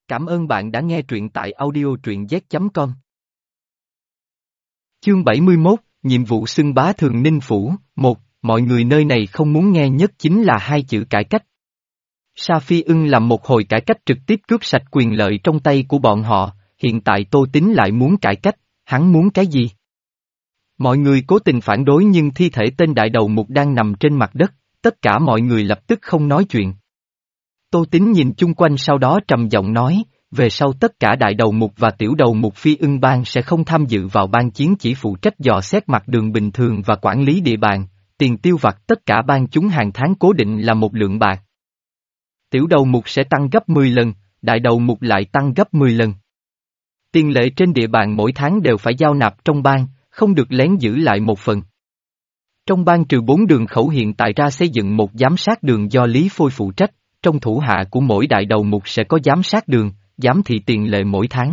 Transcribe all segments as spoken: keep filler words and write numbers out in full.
Cảm ơn bạn đã nghe truyện tại audio truyện z chấm com. Chương bảy mươi mốt, nhiệm vụ xưng bá thường ninh phủ, một, mọi người nơi này không muốn nghe nhất chính là hai chữ cải cách. Sa Phi Ưng làm một hồi cải cách trực tiếp cướp sạch quyền lợi trong tay của bọn họ, hiện tại Tô Tín lại muốn cải cách, hắn muốn cái gì? Mọi người cố tình phản đối nhưng thi thể tên đại đầu mục đang nằm trên mặt đất, tất cả mọi người lập tức không nói chuyện. Tô Tín nhìn chung quanh sau đó trầm giọng nói, về sau tất cả đại đầu mục và tiểu đầu mục Phi Ưng bang sẽ không tham dự vào ban chiến, chỉ phụ trách dò xét mặt đường bình thường và quản lý địa bàn, tiền tiêu vặt tất cả ban chúng hàng tháng cố định là một lượng bạc. Tiểu đầu mục sẽ tăng gấp mười lần, đại đầu mục lại tăng gấp mười lần. Tiền lệ trên địa bàn mỗi tháng đều phải giao nạp trong ban, không được lén giữ lại một phần. Trong ban trừ bốn đường khẩu hiện tại ra xây dựng một giám sát đường do Lý Phôi phụ trách, trong thủ hạ của mỗi đại đầu mục sẽ có giám sát đường, giám thị tiền lệ mỗi tháng.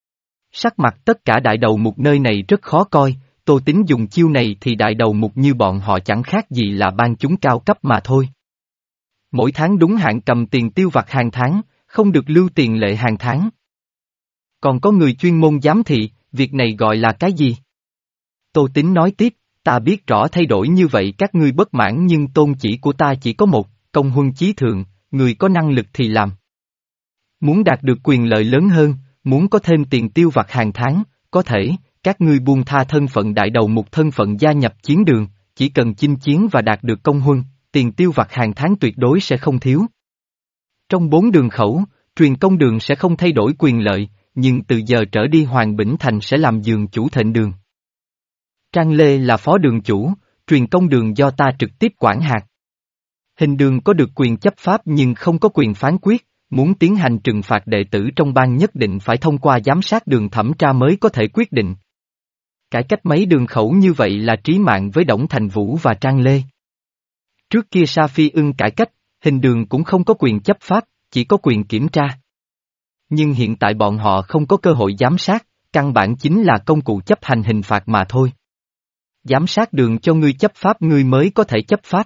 Sắc mặt tất cả đại đầu mục nơi này rất khó coi, Tô Tín dùng chiêu này thì đại đầu mục như bọn họ chẳng khác gì là ban chúng cao cấp mà thôi. Mỗi tháng đúng hạn cầm tiền tiêu vặt hàng tháng, không được lưu tiền lệ hàng tháng. Còn có người chuyên môn giám thị, việc này gọi là cái gì? Tô Tín nói tiếp, ta biết rõ thay đổi như vậy các ngươi bất mãn nhưng tôn chỉ của ta chỉ có một, công huân chí thượng, người có năng lực thì làm. Muốn đạt được quyền lợi lớn hơn, muốn có thêm tiền tiêu vặt hàng tháng, có thể, các ngươi buông tha thân phận đại đầu mục thân phận gia nhập chiến đường, chỉ cần chinh chiến và đạt được công huân, tiền tiêu vặt hàng tháng tuyệt đối sẽ không thiếu. Trong bốn đường khẩu, truyền công đường sẽ không thay đổi quyền lợi, nhưng từ giờ trở đi Hoàng Bỉnh Thành sẽ làm giường chủ thịnh đường. Trang Lê là phó đường chủ, truyền công đường do ta trực tiếp quản hạt. Hình đường có được quyền chấp pháp nhưng không có quyền phán quyết, muốn tiến hành trừng phạt đệ tử trong ban nhất định phải thông qua giám sát đường thẩm tra mới có thể quyết định. Cải cách mấy đường khẩu như vậy là trí mạng với Đổng Thành Vũ và Trang Lê. Trước kia Sa Phi Ưng cải cách, hình đường cũng không có quyền chấp pháp, chỉ có quyền kiểm tra. Nhưng hiện tại bọn họ không có cơ hội giám sát, căn bản chính là công cụ chấp hành hình phạt mà thôi. Giám sát đường cho ngươi chấp pháp ngươi mới có thể chấp pháp.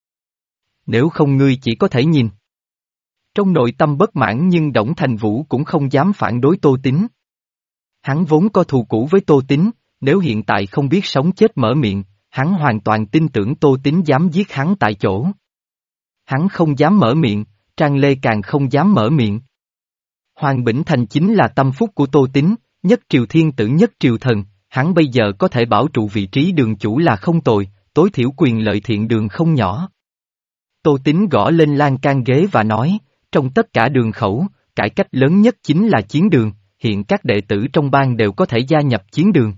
Nếu không ngươi chỉ có thể nhìn. Trong nội tâm bất mãn nhưng Đổng Thành Vũ cũng không dám phản đối Tô Tín. Hắn vốn có thù cũ với Tô Tín, nếu hiện tại không biết sống chết mở miệng, hắn hoàn toàn tin tưởng Tô Tín dám giết hắn tại chỗ. Hắn không dám mở miệng, Trang Lê càng không dám mở miệng. Hoàng Bỉnh Thành chính là tâm phúc của Tô Tín, nhất triều thiên tử nhất triều thần, hắn bây giờ có thể bảo trụ vị trí đường chủ là không tồi, tối thiểu quyền lợi thiện đường không nhỏ. Tô Tín gõ lên lan can ghế và nói, trong tất cả đường khẩu, cải cách lớn nhất chính là chiến đường, hiện các đệ tử trong ban đều có thể gia nhập chiến đường.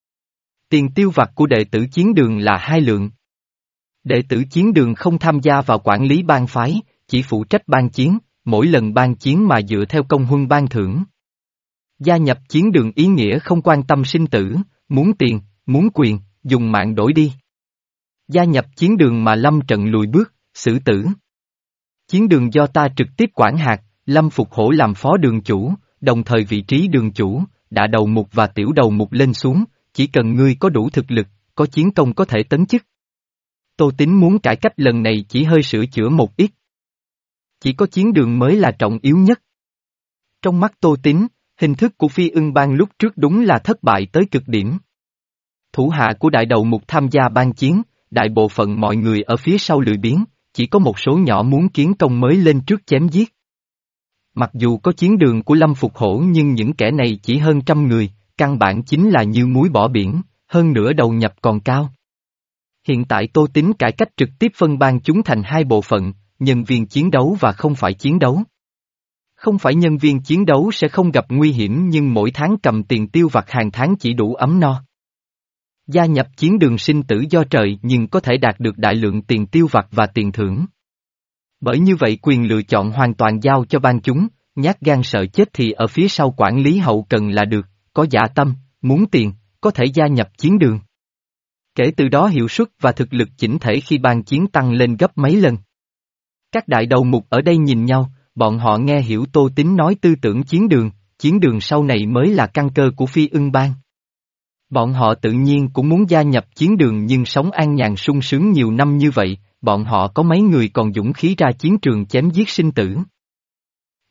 Tiền tiêu vặt của đệ tử chiến đường là hai lượng. Đệ tử chiến đường không tham gia vào quản lý ban phái, chỉ phụ trách ban chiến, mỗi lần ban chiến mà dựa theo công huân ban thưởng. Gia nhập chiến đường ý nghĩa không quan tâm sinh tử, muốn tiền, muốn quyền, dùng mạng đổi đi. Gia nhập chiến đường mà lâm trận lùi bước, xử tử. Chiến đường do ta trực tiếp quản hạt, Lâm Phục Hổ làm phó đường chủ, đồng thời vị trí đường chủ, đã đầu mục và tiểu đầu mục lên xuống, chỉ cần ngươi có đủ thực lực, có chiến công có thể tấn chức. Tô Tín muốn cải cách lần này chỉ hơi sửa chữa một ít. Chỉ có chiến đường mới là trọng yếu nhất. Trong mắt Tô Tín, hình thức của Phi Ưng bang lúc trước đúng là thất bại tới cực điểm. Thủ hạ của đại đầu mục tham gia ban chiến, đại bộ phận mọi người ở phía sau lười biếng, chỉ có một số nhỏ muốn kiến công mới lên trước chém giết. Mặc dù có chiến đường của Lâm Phục Hổ nhưng những kẻ này chỉ hơn trăm người, căn bản chính là như muối bỏ biển, hơn nữa đầu nhập còn cao. Hiện tại Tô Tín cải cách trực tiếp phân ban chúng thành hai bộ phận, nhân viên chiến đấu và không phải chiến đấu. Không phải nhân viên chiến đấu sẽ không gặp nguy hiểm nhưng mỗi tháng cầm tiền tiêu vặt hàng tháng chỉ đủ ấm no. Gia nhập chiến đường sinh tử do trời nhưng có thể đạt được đại lượng tiền tiêu vặt và tiền thưởng. Bởi như vậy quyền lựa chọn hoàn toàn giao cho ban chúng, nhát gan sợ chết thì ở phía sau quản lý hậu cần là được, có dạ tâm, muốn tiền, có thể gia nhập chiến đường. Kể từ đó hiệu suất và thực lực chỉnh thể khi ban chiến tăng lên gấp mấy lần. Các đại đầu mục ở đây nhìn nhau, bọn họ nghe hiểu Tô Tín nói tư tưởng chiến đường, chiến đường sau này mới là căn cơ của Phi Ưng bang. Bọn họ tự nhiên cũng muốn gia nhập chiến đường nhưng sống an nhàn sung sướng nhiều năm như vậy, bọn họ có mấy người còn dũng khí ra chiến trường chém giết sinh tử.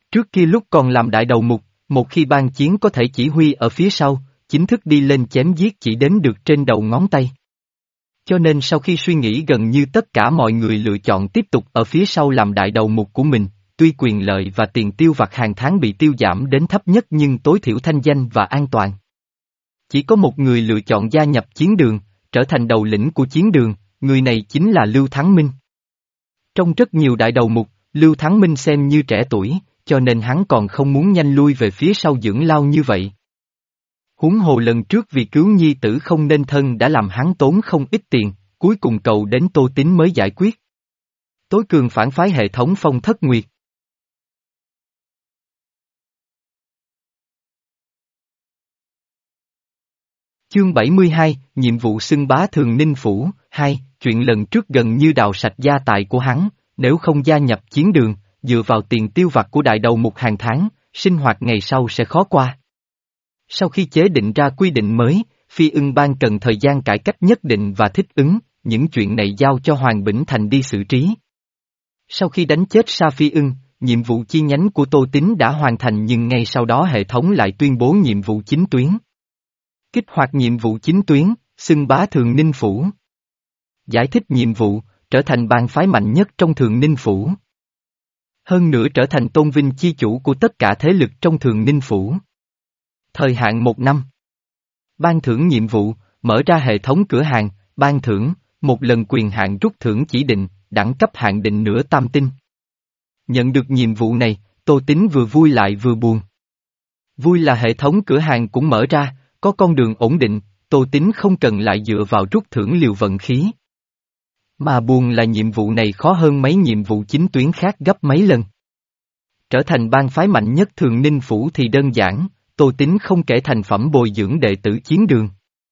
Trước kia lúc còn làm đại đầu mục, một khi ban chiến có thể chỉ huy ở phía sau, chính thức đi lên chém giết chỉ đếm được trên đầu ngón tay. Cho nên sau khi suy nghĩ gần như tất cả mọi người lựa chọn tiếp tục ở phía sau làm đại đầu mục của mình, tuy quyền lợi và tiền tiêu vặt hàng tháng bị tiêu giảm đến thấp nhất nhưng tối thiểu thanh danh và an toàn. Chỉ có một người lựa chọn gia nhập chiến đường, trở thành đầu lĩnh của chiến đường, người này chính là Lưu Thắng Minh. Trong rất nhiều đại đầu mục, Lưu Thắng Minh xem như trẻ tuổi, cho nên hắn còn không muốn nhanh lui về phía sau dưỡng lao như vậy. Huống hồ lần trước vì cứu nhi tử không nên thân đã làm hắn tốn không ít tiền, cuối cùng cầu đến Tô Tín mới giải quyết. Tối cường phản phái hệ thống Phong Thất Nguyệt. Chương bảy mươi hai, nhiệm vụ xưng bá Thường Ninh Phủ, hai, chuyện lần trước gần như đào sạch gia tài của hắn, nếu không gia nhập chiến đường, dựa vào tiền tiêu vặt của đại đầu mục hàng tháng, sinh hoạt ngày sau sẽ khó qua. Sau khi chế định ra quy định mới, Phi Ưng Bang cần thời gian cải cách nhất định và thích ứng, những chuyện này giao cho Hoàng Bỉnh Thành đi xử trí. Sau khi đánh chết Sa Phi Ưng, nhiệm vụ chi nhánh của Tô Tín đã hoàn thành nhưng ngay sau đó hệ thống lại tuyên bố nhiệm vụ chính tuyến. Kích hoạt nhiệm vụ chính tuyến, xưng bá Thường Ninh Phủ. Giải thích nhiệm vụ, trở thành bang phái mạnh nhất trong Thường Ninh Phủ. Hơn nữa trở thành tôn vinh chi chủ của tất cả thế lực trong Thường Ninh Phủ. Thời hạn một năm. Ban thưởng nhiệm vụ, mở ra hệ thống cửa hàng, ban thưởng, một lần quyền hạn rút thưởng chỉ định, đẳng cấp hạn định nửa tam tinh. Nhận được nhiệm vụ này, Tô Tín vừa vui lại vừa buồn. Vui là hệ thống cửa hàng cũng mở ra, có con đường ổn định, Tô Tín không cần lại dựa vào rút thưởng liều vận khí. Mà buồn là nhiệm vụ này khó hơn mấy nhiệm vụ chính tuyến khác gấp mấy lần. Trở thành bang phái mạnh nhất Thường Ninh Phủ thì đơn giản, Tô Tín không kể thành phẩm bồi dưỡng đệ tử chiến đường.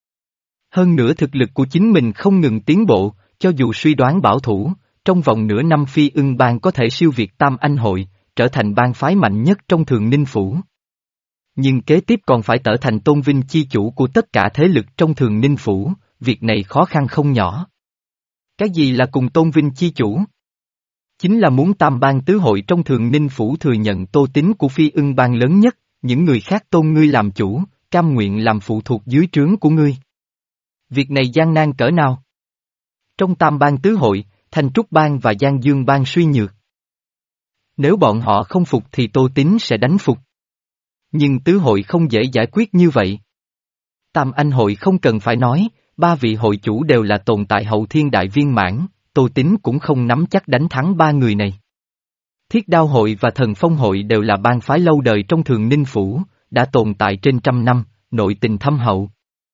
Hơn nữa thực lực của chính mình không ngừng tiến bộ, cho dù suy đoán bảo thủ, trong vòng nửa năm Phi Ưng Bang có thể siêu việt Tam Anh Hội, trở thành bang phái mạnh nhất trong Thường Ninh Phủ. Nhưng kế tiếp còn phải trở thành tôn vinh chi chủ của tất cả thế lực trong Thường Ninh Phủ, việc này khó khăn không nhỏ. Cái gì là cùng tôn vinh chi chủ? Chính là muốn Tam Bang Tứ Hội trong Thường Ninh Phủ thừa nhận Tô Tín của Phi Ưng Bang lớn nhất, những người khác tôn ngươi làm chủ, cam nguyện làm phụ thuộc dưới trướng của ngươi. Việc này gian nan cỡ nào? Trong Tam Bang Tứ Hội, Thanh Trúc Bang và Giang Dương Bang suy nhược. Nếu bọn họ không phục thì Tô Tín sẽ đánh phục. Nhưng Tứ Hội không dễ giải quyết như vậy. Tam Anh Hội không cần phải nói, ba vị hội chủ đều là tồn tại hậu thiên đại viên mãn, Tô Tín cũng không nắm chắc đánh thắng ba người này. Thiết Đao Hội và Thần Phong Hội đều là bang phái lâu đời trong Thường Ninh Phủ, đã tồn tại trên trăm năm, nội tình thâm hậu.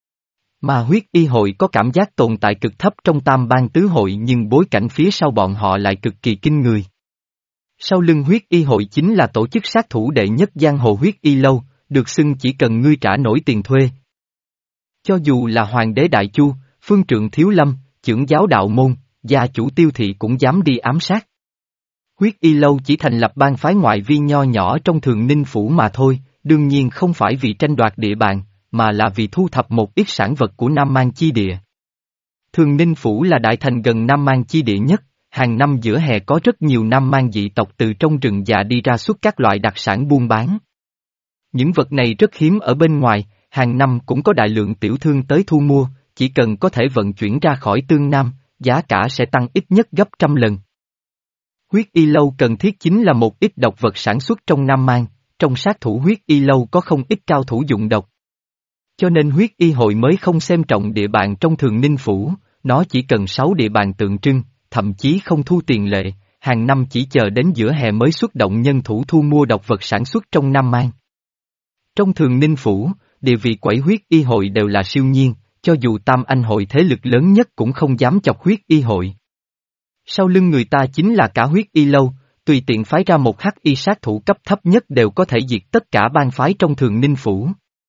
Mà Huyết Y Hội có cảm giác tồn tại cực thấp trong Tam Bang Tứ Hội nhưng bối cảnh phía sau bọn họ lại cực kỳ kinh người. Sau lưng Huyết Y Hội chính là tổ chức sát thủ đệ nhất giang hồ Huyết Y Lâu, được xưng chỉ cần ngươi trả nổi tiền thuê. Cho dù là Hoàng đế Đại Chu, Phương Trượng Thiếu Lâm, Chưởng giáo Đạo Môn, gia chủ Tiêu Thị cũng dám đi ám sát. Huyết Y Lâu chỉ thành lập bang phái ngoại vi nho nhỏ trong Thường Ninh Phủ mà thôi, đương nhiên không phải vì tranh đoạt địa bàn, mà là vì thu thập một ít sản vật của Nam Mang chi địa. Thường Ninh Phủ là đại thành gần Nam Mang chi địa nhất, hàng năm giữa hè có rất nhiều Nam Mang dị tộc từ trong rừng già đi ra xuất các loại đặc sản buôn bán. Những vật này rất hiếm ở bên ngoài, hàng năm cũng có đại lượng tiểu thương tới thu mua, chỉ cần có thể vận chuyển ra khỏi Tương Nam, giá cả sẽ tăng ít nhất gấp trăm lần. Huyết Y Lâu cần thiết chính là một ít độc vật sản xuất trong Nam Mang, trong sát thủ Huyết Y Lâu có không ít cao thủ dụng độc. Cho nên Huyết Y Hội mới không xem trọng địa bàn trong Thường Ninh Phủ, nó chỉ cần sáu địa bàn tượng trưng, thậm chí không thu tiền lệ, hàng năm chỉ chờ đến giữa hè mới xuất động nhân thủ thu mua độc vật sản xuất trong Nam Mang. Trong Thường Ninh Phủ, địa vị quẩy Huyết Y Hội đều là siêu nhiên, cho dù Tam Anh Hội thế lực lớn nhất cũng không dám chọc Huyết Y Hội. Sau lưng người ta chính là cả Huyết Y Lâu, tùy tiện phái ra một hắc y sát thủ cấp thấp nhất đều có thể diệt tất cả bang phái trong Thường Ninh Phủ.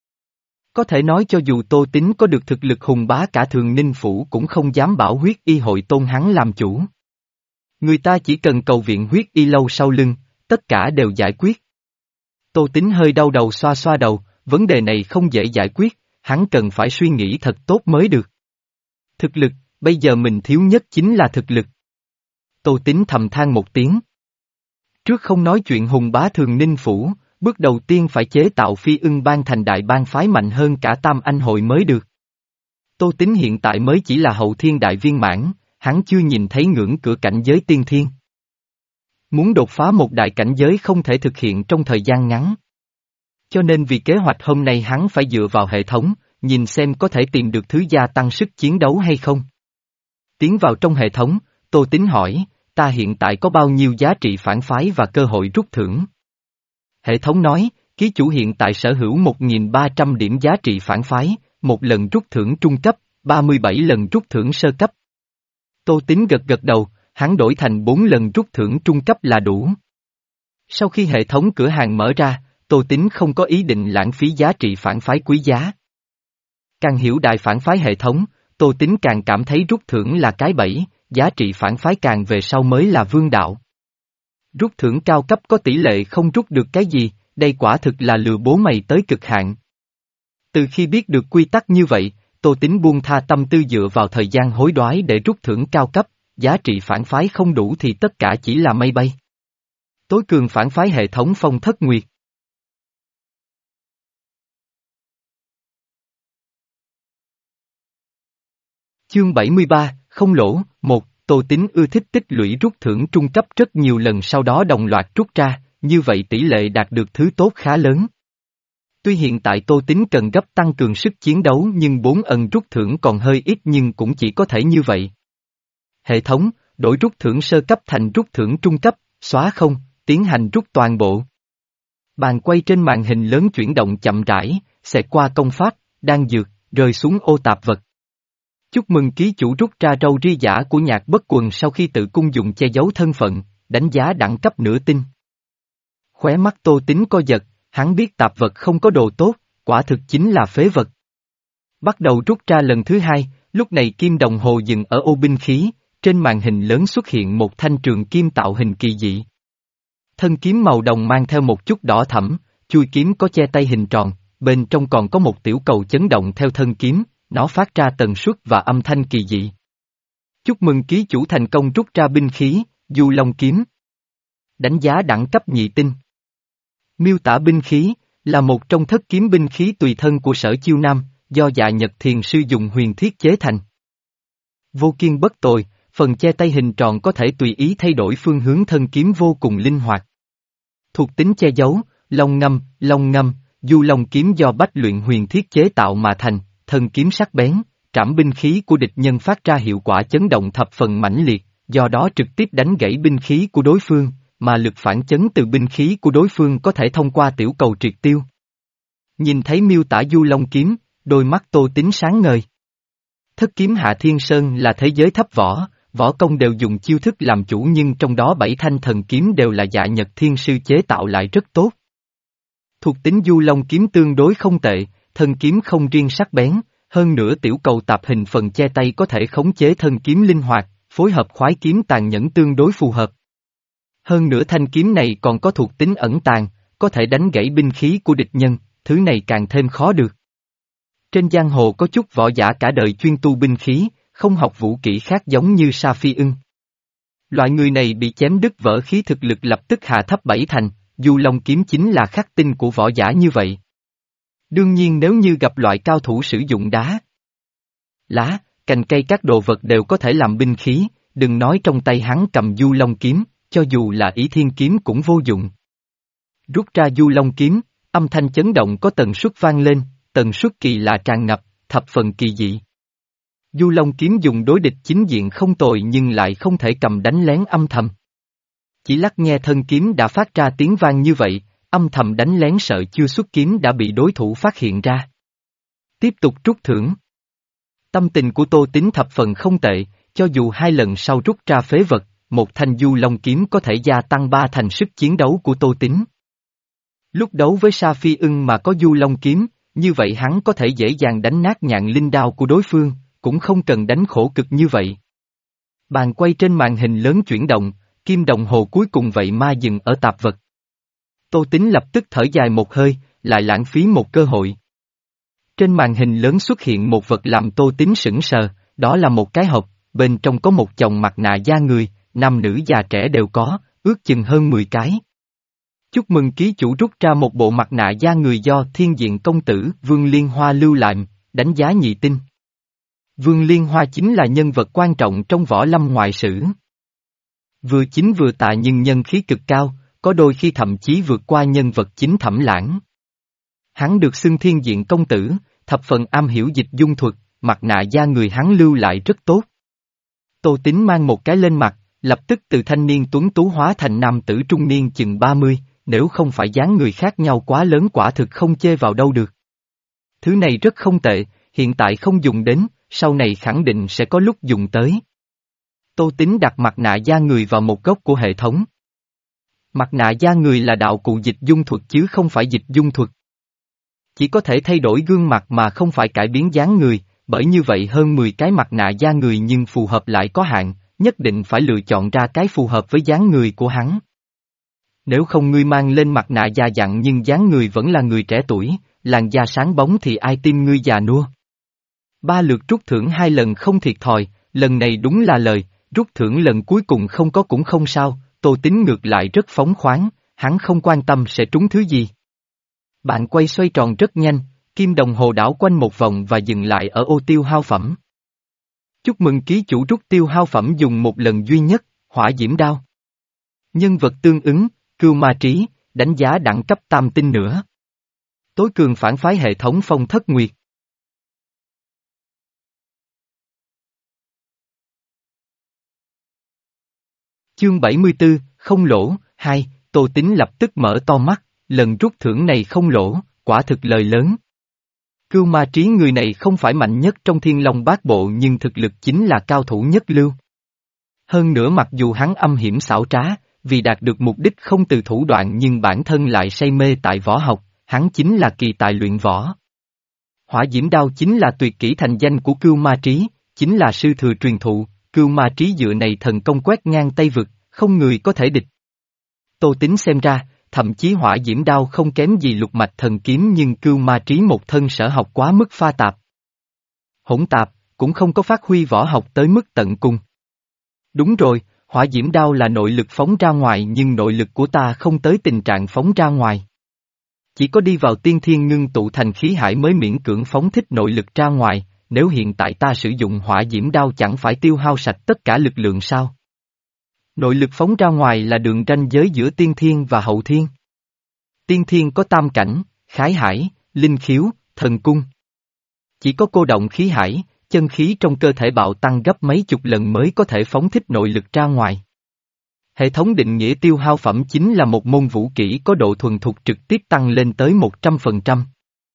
Có thể nói cho dù Tô Tín có được thực lực hùng bá cả Thường Ninh Phủ cũng không dám bảo Huyết Y Hội tôn hắn làm chủ. Người ta chỉ cần cầu viện Huyết Y Lâu sau lưng, tất cả đều giải quyết. Tô Tín hơi đau đầu xoa xoa đầu, vấn đề này không dễ giải quyết, hắn cần phải suy nghĩ thật tốt mới được. Thực lực, bây giờ mình thiếu nhất chính là thực lực. Tô Tín thầm than một tiếng. Trước không nói chuyện hùng bá thường ninh phủ, bước đầu tiên phải chế tạo Phi Ưng Bang thành đại bang phái mạnh hơn cả Tam Anh hội mới được. Tô Tính hiện tại mới chỉ là hậu thiên đại viên mãn, hắn chưa nhìn thấy ngưỡng cửa cảnh giới tiên thiên. Muốn đột phá một đại cảnh giới không thể thực hiện trong thời gian ngắn. Cho nên vì kế hoạch hôm nay hắn phải dựa vào hệ thống, nhìn xem có thể tìm được thứ gia tăng sức chiến đấu hay không. Tiến vào trong hệ thống, Tô Tính hỏi, ta hiện tại có bao nhiêu giá trị phản phái và cơ hội rút thưởng? Hệ thống nói, ký chủ hiện tại sở hữu một nghìn ba trăm điểm giá trị phản phái, một lần rút thưởng trung cấp, ba mươi bảy lần rút thưởng sơ cấp. Tô Tính gật gật đầu, hắn đổi thành bốn lần rút thưởng trung cấp là đủ. Sau khi hệ thống cửa hàng mở ra, Tô Tính không có ý định lãng phí giá trị phản phái quý giá. Càng hiểu đại phản phái hệ thống, Tô Tính càng cảm thấy rút thưởng là cái bẫy, giá trị phản phái càng về sau mới là vương đạo. Rút thưởng cao cấp có tỷ lệ không rút được cái gì, đây quả thực là lừa bố mày tới cực hạn. Từ khi biết được quy tắc như vậy, Tô Tính buông tha tâm tư dựa vào thời gian hối đoái để rút thưởng cao cấp, giá trị phản phái không đủ thì tất cả chỉ là mây bay. Tối cường phản phái hệ thống Phong Thất Nguyệt. Chương bảy mươi ba, không lỗ, một, Tô Tính ưa thích tích lũy rút thưởng trung cấp rất nhiều lần sau đó đồng loạt rút ra, như vậy tỷ lệ đạt được thứ tốt khá lớn. Tuy hiện tại Tô Tính cần gấp tăng cường sức chiến đấu nhưng bốn ẩn rút thưởng còn hơi ít nhưng cũng chỉ có thể như vậy. Hệ thống, đổi rút thưởng sơ cấp thành rút thưởng trung cấp, xóa không, tiến hành rút toàn bộ. Bàn quay trên màn hình lớn chuyển động chậm rãi, xẹt qua công pháp, đan dược, rơi xuống ô tạp vật. Chúc mừng ký chủ rút ra râu ria giả của Nhạc Bất Quần sau khi tự cung dùng che giấu thân phận, đánh giá đẳng cấp nửa tinh. Khóe mắt Tô Tính co giật, hắn biết tạp vật không có đồ tốt, quả thực chính là phế vật. Bắt đầu rút ra lần thứ hai, lúc này kim đồng hồ dừng ở ô binh khí, trên màn hình lớn xuất hiện một thanh trường kim tạo hình kỳ dị. Thân kiếm màu đồng mang theo một chút đỏ thẫm, chuôi kiếm có che tay hình tròn, bên trong còn có một tiểu cầu chấn động theo thân kiếm, nó phát ra tần suất và âm thanh kỳ dị. Chúc mừng ký chủ thành công rút ra binh khí, Du Long kiếm. Đánh giá đẳng cấp nhị tinh. Miêu tả binh khí, là một trong thất kiếm binh khí tùy thân của Sở Chiêu Nam, do Dạ Nhật Thiền sư dùng huyền thiết chế thành. Vô kiên bất tồi, phần che tay hình tròn có thể tùy ý thay đổi phương hướng thân kiếm vô cùng linh hoạt. Thuộc tính che giấu, long ngâm, long ngâm, Du Long kiếm do bách luyện huyền thiết chế tạo mà thành, thân kiếm sắc bén, trảm binh khí của địch nhân phát ra hiệu quả chấn động thập phần mãnh liệt, do đó trực tiếp đánh gãy binh khí của đối phương, mà lực phản chấn từ binh khí của đối phương có thể thông qua tiểu cầu triệt tiêu. Nhìn thấy miêu tả Du Long kiếm, đôi mắt Tô Tính sáng ngời. Thất kiếm Hạ Thiên Sơn là thế giới thấp võ, võ công đều dùng chiêu thức làm chủ nhưng trong đó bảy thanh thần kiếm đều là Dạ Nhật Thiên sư chế tạo lại rất tốt. Thuộc tính Du Long kiếm tương đối không tệ, thân kiếm không riêng sắc bén, hơn nữa tiểu cầu tạp hình phần che tay có thể khống chế thân kiếm linh hoạt, phối hợp khoái kiếm tàn nhẫn tương đối phù hợp. Hơn nữa thanh kiếm này còn có thuộc tính ẩn tàng, có thể đánh gãy binh khí của địch nhân, thứ này càng thêm khó được. Trên giang hồ có chút võ giả cả đời chuyên tu binh khí, không học vũ kỹ khác giống như Sa Phi Ưng. Loại người này bị chém đứt vỡ khí thực lực lập tức hạ thấp bảy thành, Du Long kiếm chính là khắc tinh của võ giả như vậy. Đương nhiên nếu như gặp loại cao thủ sử dụng đá, lá, cành cây các đồ vật đều có thể làm binh khí, đừng nói trong tay hắn cầm Du Long kiếm, cho dù là Ỷ Thiên kiếm cũng vô dụng. Rút ra Du Long kiếm, âm thanh chấn động có tần suất vang lên, tần suất kỳ lạ tràn ngập, thập phần kỳ dị. Du Long kiếm dùng đối địch chính diện không tồi nhưng lại không thể cầm đánh lén âm thầm. Chỉ lắc nghe thân kiếm đã phát ra tiếng vang như vậy, âm thầm đánh lén sợ chưa xuất kiếm đã bị đối thủ phát hiện ra. Tiếp tục rút thưởng. Tâm tình của Tô Tính thập phần không tệ, cho dù hai lần sau rút ra phế vật, một thanh Du Long kiếm có thể gia tăng ba thành sức chiến đấu của Tô Tính. Lúc đấu với Sa Phi Ưng mà có Du Long kiếm, như vậy hắn có thể dễ dàng đánh nát nhạn linh đao của đối phương, cũng không cần đánh khổ cực như vậy. Bàn quay trên màn hình lớn chuyển động, kim đồng hồ cuối cùng vậy mà dừng ở tạp vật. Tô Tính lập tức thở dài một hơi, lại lãng phí một cơ hội. Trên màn hình lớn xuất hiện một vật làm Tô Tính sững sờ, đó là một cái hộp, bên trong có một chồng mặt nạ da người, nam nữ già trẻ đều có, ước chừng hơn mười cái. Chúc mừng ký chủ rút ra một bộ mặt nạ da người do Thiên Diện công tử Vương Liên Hoa lưu lại, đánh giá nhị tinh. Vương Liên Hoa chính là nhân vật quan trọng trong võ lâm ngoại sử. Vừa chính vừa tà nhưng nhân khí cực cao, có đôi khi thậm chí vượt qua nhân vật chính Thẩm Lãng. Hắn được xưng Thiên Diện công tử, thập phần am hiểu dịch dung thuật, mặt nạ da người hắn lưu lại rất tốt. Tô Tín mang một cái lên mặt, lập tức từ thanh niên tuấn tú hóa thành nam tử trung niên chừng ba mươi, nếu không phải dáng người khác nhau quá lớn quả thực không chê vào đâu được. Thứ này rất không tệ, hiện tại không dùng đến, sau này khẳng định sẽ có lúc dùng tới. Tô Tín đặt mặt nạ da người vào một góc của hệ thống. Mặt nạ da người là đạo cụ dịch dung thuật chứ không phải dịch dung thuật. Chỉ có thể thay đổi gương mặt mà không phải cải biến dáng người, bởi như vậy hơn mười cái mặt nạ da người nhưng phù hợp lại có hạn, nhất định phải lựa chọn ra cái phù hợp với dáng người của hắn. Nếu không ngươi mang lên mặt nạ già dặn nhưng dáng người vẫn là người trẻ tuổi, làn da sáng bóng thì ai tin ngươi già nua. Ba lượt rút thưởng hai lần không thiệt thòi, lần này đúng là lời, rút thưởng lần cuối cùng không có cũng không sao, Tô Tín ngược lại rất phóng khoáng, hắn không quan tâm sẽ trúng thứ gì. Bạn quay xoay tròn rất nhanh, kim đồng hồ đảo quanh một vòng và dừng lại ở ô tiêu hao phẩm. Chúc mừng ký chủ rút tiêu hao phẩm dùng một lần duy nhất, hỏa diễm đao. Nhân vật tương ứng, Cưu Ma Trí, đánh giá đẳng cấp tam tinh nữa. Tối cường phản phái hệ thống Phong Thất Nguyệt. Chương bảy mươi tư, không lỗ, hai, Tô Tín lập tức mở to mắt, lần rút thưởng này không lỗ, quả thực lời lớn. Cưu Ma Trí người này không phải mạnh nhất trong Thiên Long Bát Bộ nhưng thực lực chính là cao thủ nhất lưu. Hơn nữa mặc dù hắn âm hiểm xảo trá, vì đạt được mục đích không từ thủ đoạn nhưng bản thân lại say mê tại võ học, hắn chính là kỳ tài luyện võ. Hỏa diễm đao chính là tuyệt kỹ thành danh của Cưu Ma Trí, chính là sư thừa truyền thụ, Cưu Ma Trí dựa này thần công quét ngang Tây Vực, không người có thể địch. Tô Tín xem ra, thậm chí hỏa diễm đao không kém gì lục mạch thần kiếm nhưng Cưu Ma Trí một thân sở học quá mức pha tạp. Hỗn tạp, cũng không có phát huy võ học tới mức tận cùng. Đúng rồi, hỏa diễm đao là nội lực phóng ra ngoài nhưng nội lực của ta không tới tình trạng phóng ra ngoài. Chỉ có đi vào tiên thiên ngưng tụ thành khí hải mới miễn cưỡng phóng thích nội lực ra ngoài, nếu hiện tại ta sử dụng hỏa diễm đao chẳng phải tiêu hao sạch tất cả lực lượng sao? Nội lực phóng ra ngoài là đường ranh giới giữa tiên thiên và hậu thiên. Tiên thiên có tam cảnh, khái hải, linh khiếu, thần cung. Chỉ có cô động khí hải, chân khí trong cơ thể bạo tăng gấp mấy chục lần mới có thể phóng thích nội lực ra ngoài. Hệ thống định nghĩa tiêu hao phẩm chính là một môn vũ kỹ có độ thuần thục trực tiếp tăng lên tới một trăm phần trăm.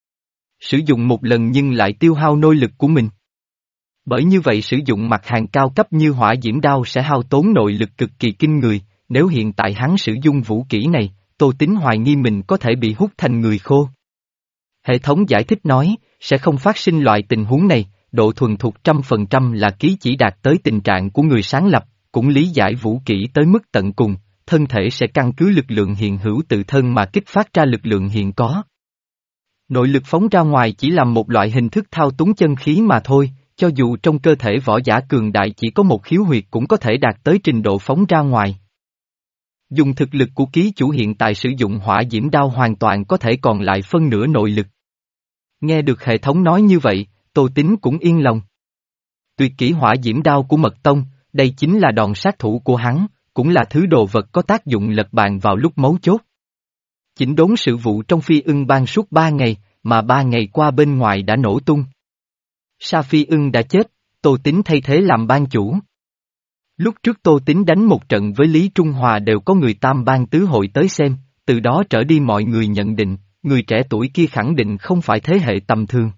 Sử dụng một lần nhưng lại tiêu hao nội lực của mình. Bởi như vậy sử dụng mặt hàng cao cấp như hỏa diễm đao sẽ hao tốn nội lực cực kỳ kinh người, nếu hiện tại hắn sử dụng vũ kỹ này, Tô Tín hoài nghi mình có thể bị hút thành người khô. Hệ thống giải thích nói, sẽ không phát sinh loại tình huống này, độ thuần thục trăm phần trăm là ký chỉ đạt tới tình trạng của người sáng lập, cũng lý giải vũ kỹ tới mức tận cùng, thân thể sẽ căn cứ lực lượng hiện hữu tự thân mà kích phát ra lực lượng hiện có. Nội lực phóng ra ngoài chỉ là một loại hình thức thao túng chân khí mà thôi, cho dù trong cơ thể võ giả cường đại chỉ có một khiếu huyệt cũng có thể đạt tới trình độ phóng ra ngoài. Dùng thực lực của ký chủ hiện tại sử dụng hỏa diễm đao hoàn toàn có thể còn lại phân nửa nội lực. Nghe được hệ thống nói như vậy, Tô Tín cũng yên lòng. Tuyệt kỹ hỏa diễm đao của Mật Tông, đây chính là đòn sát thủ của hắn, cũng là thứ đồ vật có tác dụng lật bàn vào lúc mấu chốt. Chỉnh đốn sự vụ trong Phi Ưng Bang suốt ba ngày, mà ba ngày qua bên ngoài đã nổ tung. Sa Phi Ưng đã chết, Tô Tín thay thế làm bang chủ. Lúc trước Tô Tín đánh một trận với Lý Trung Hòa đều có người tam bang tứ hội tới xem, từ đó trở đi mọi người nhận định, người trẻ tuổi kia khẳng định không phải thế hệ tầm thường.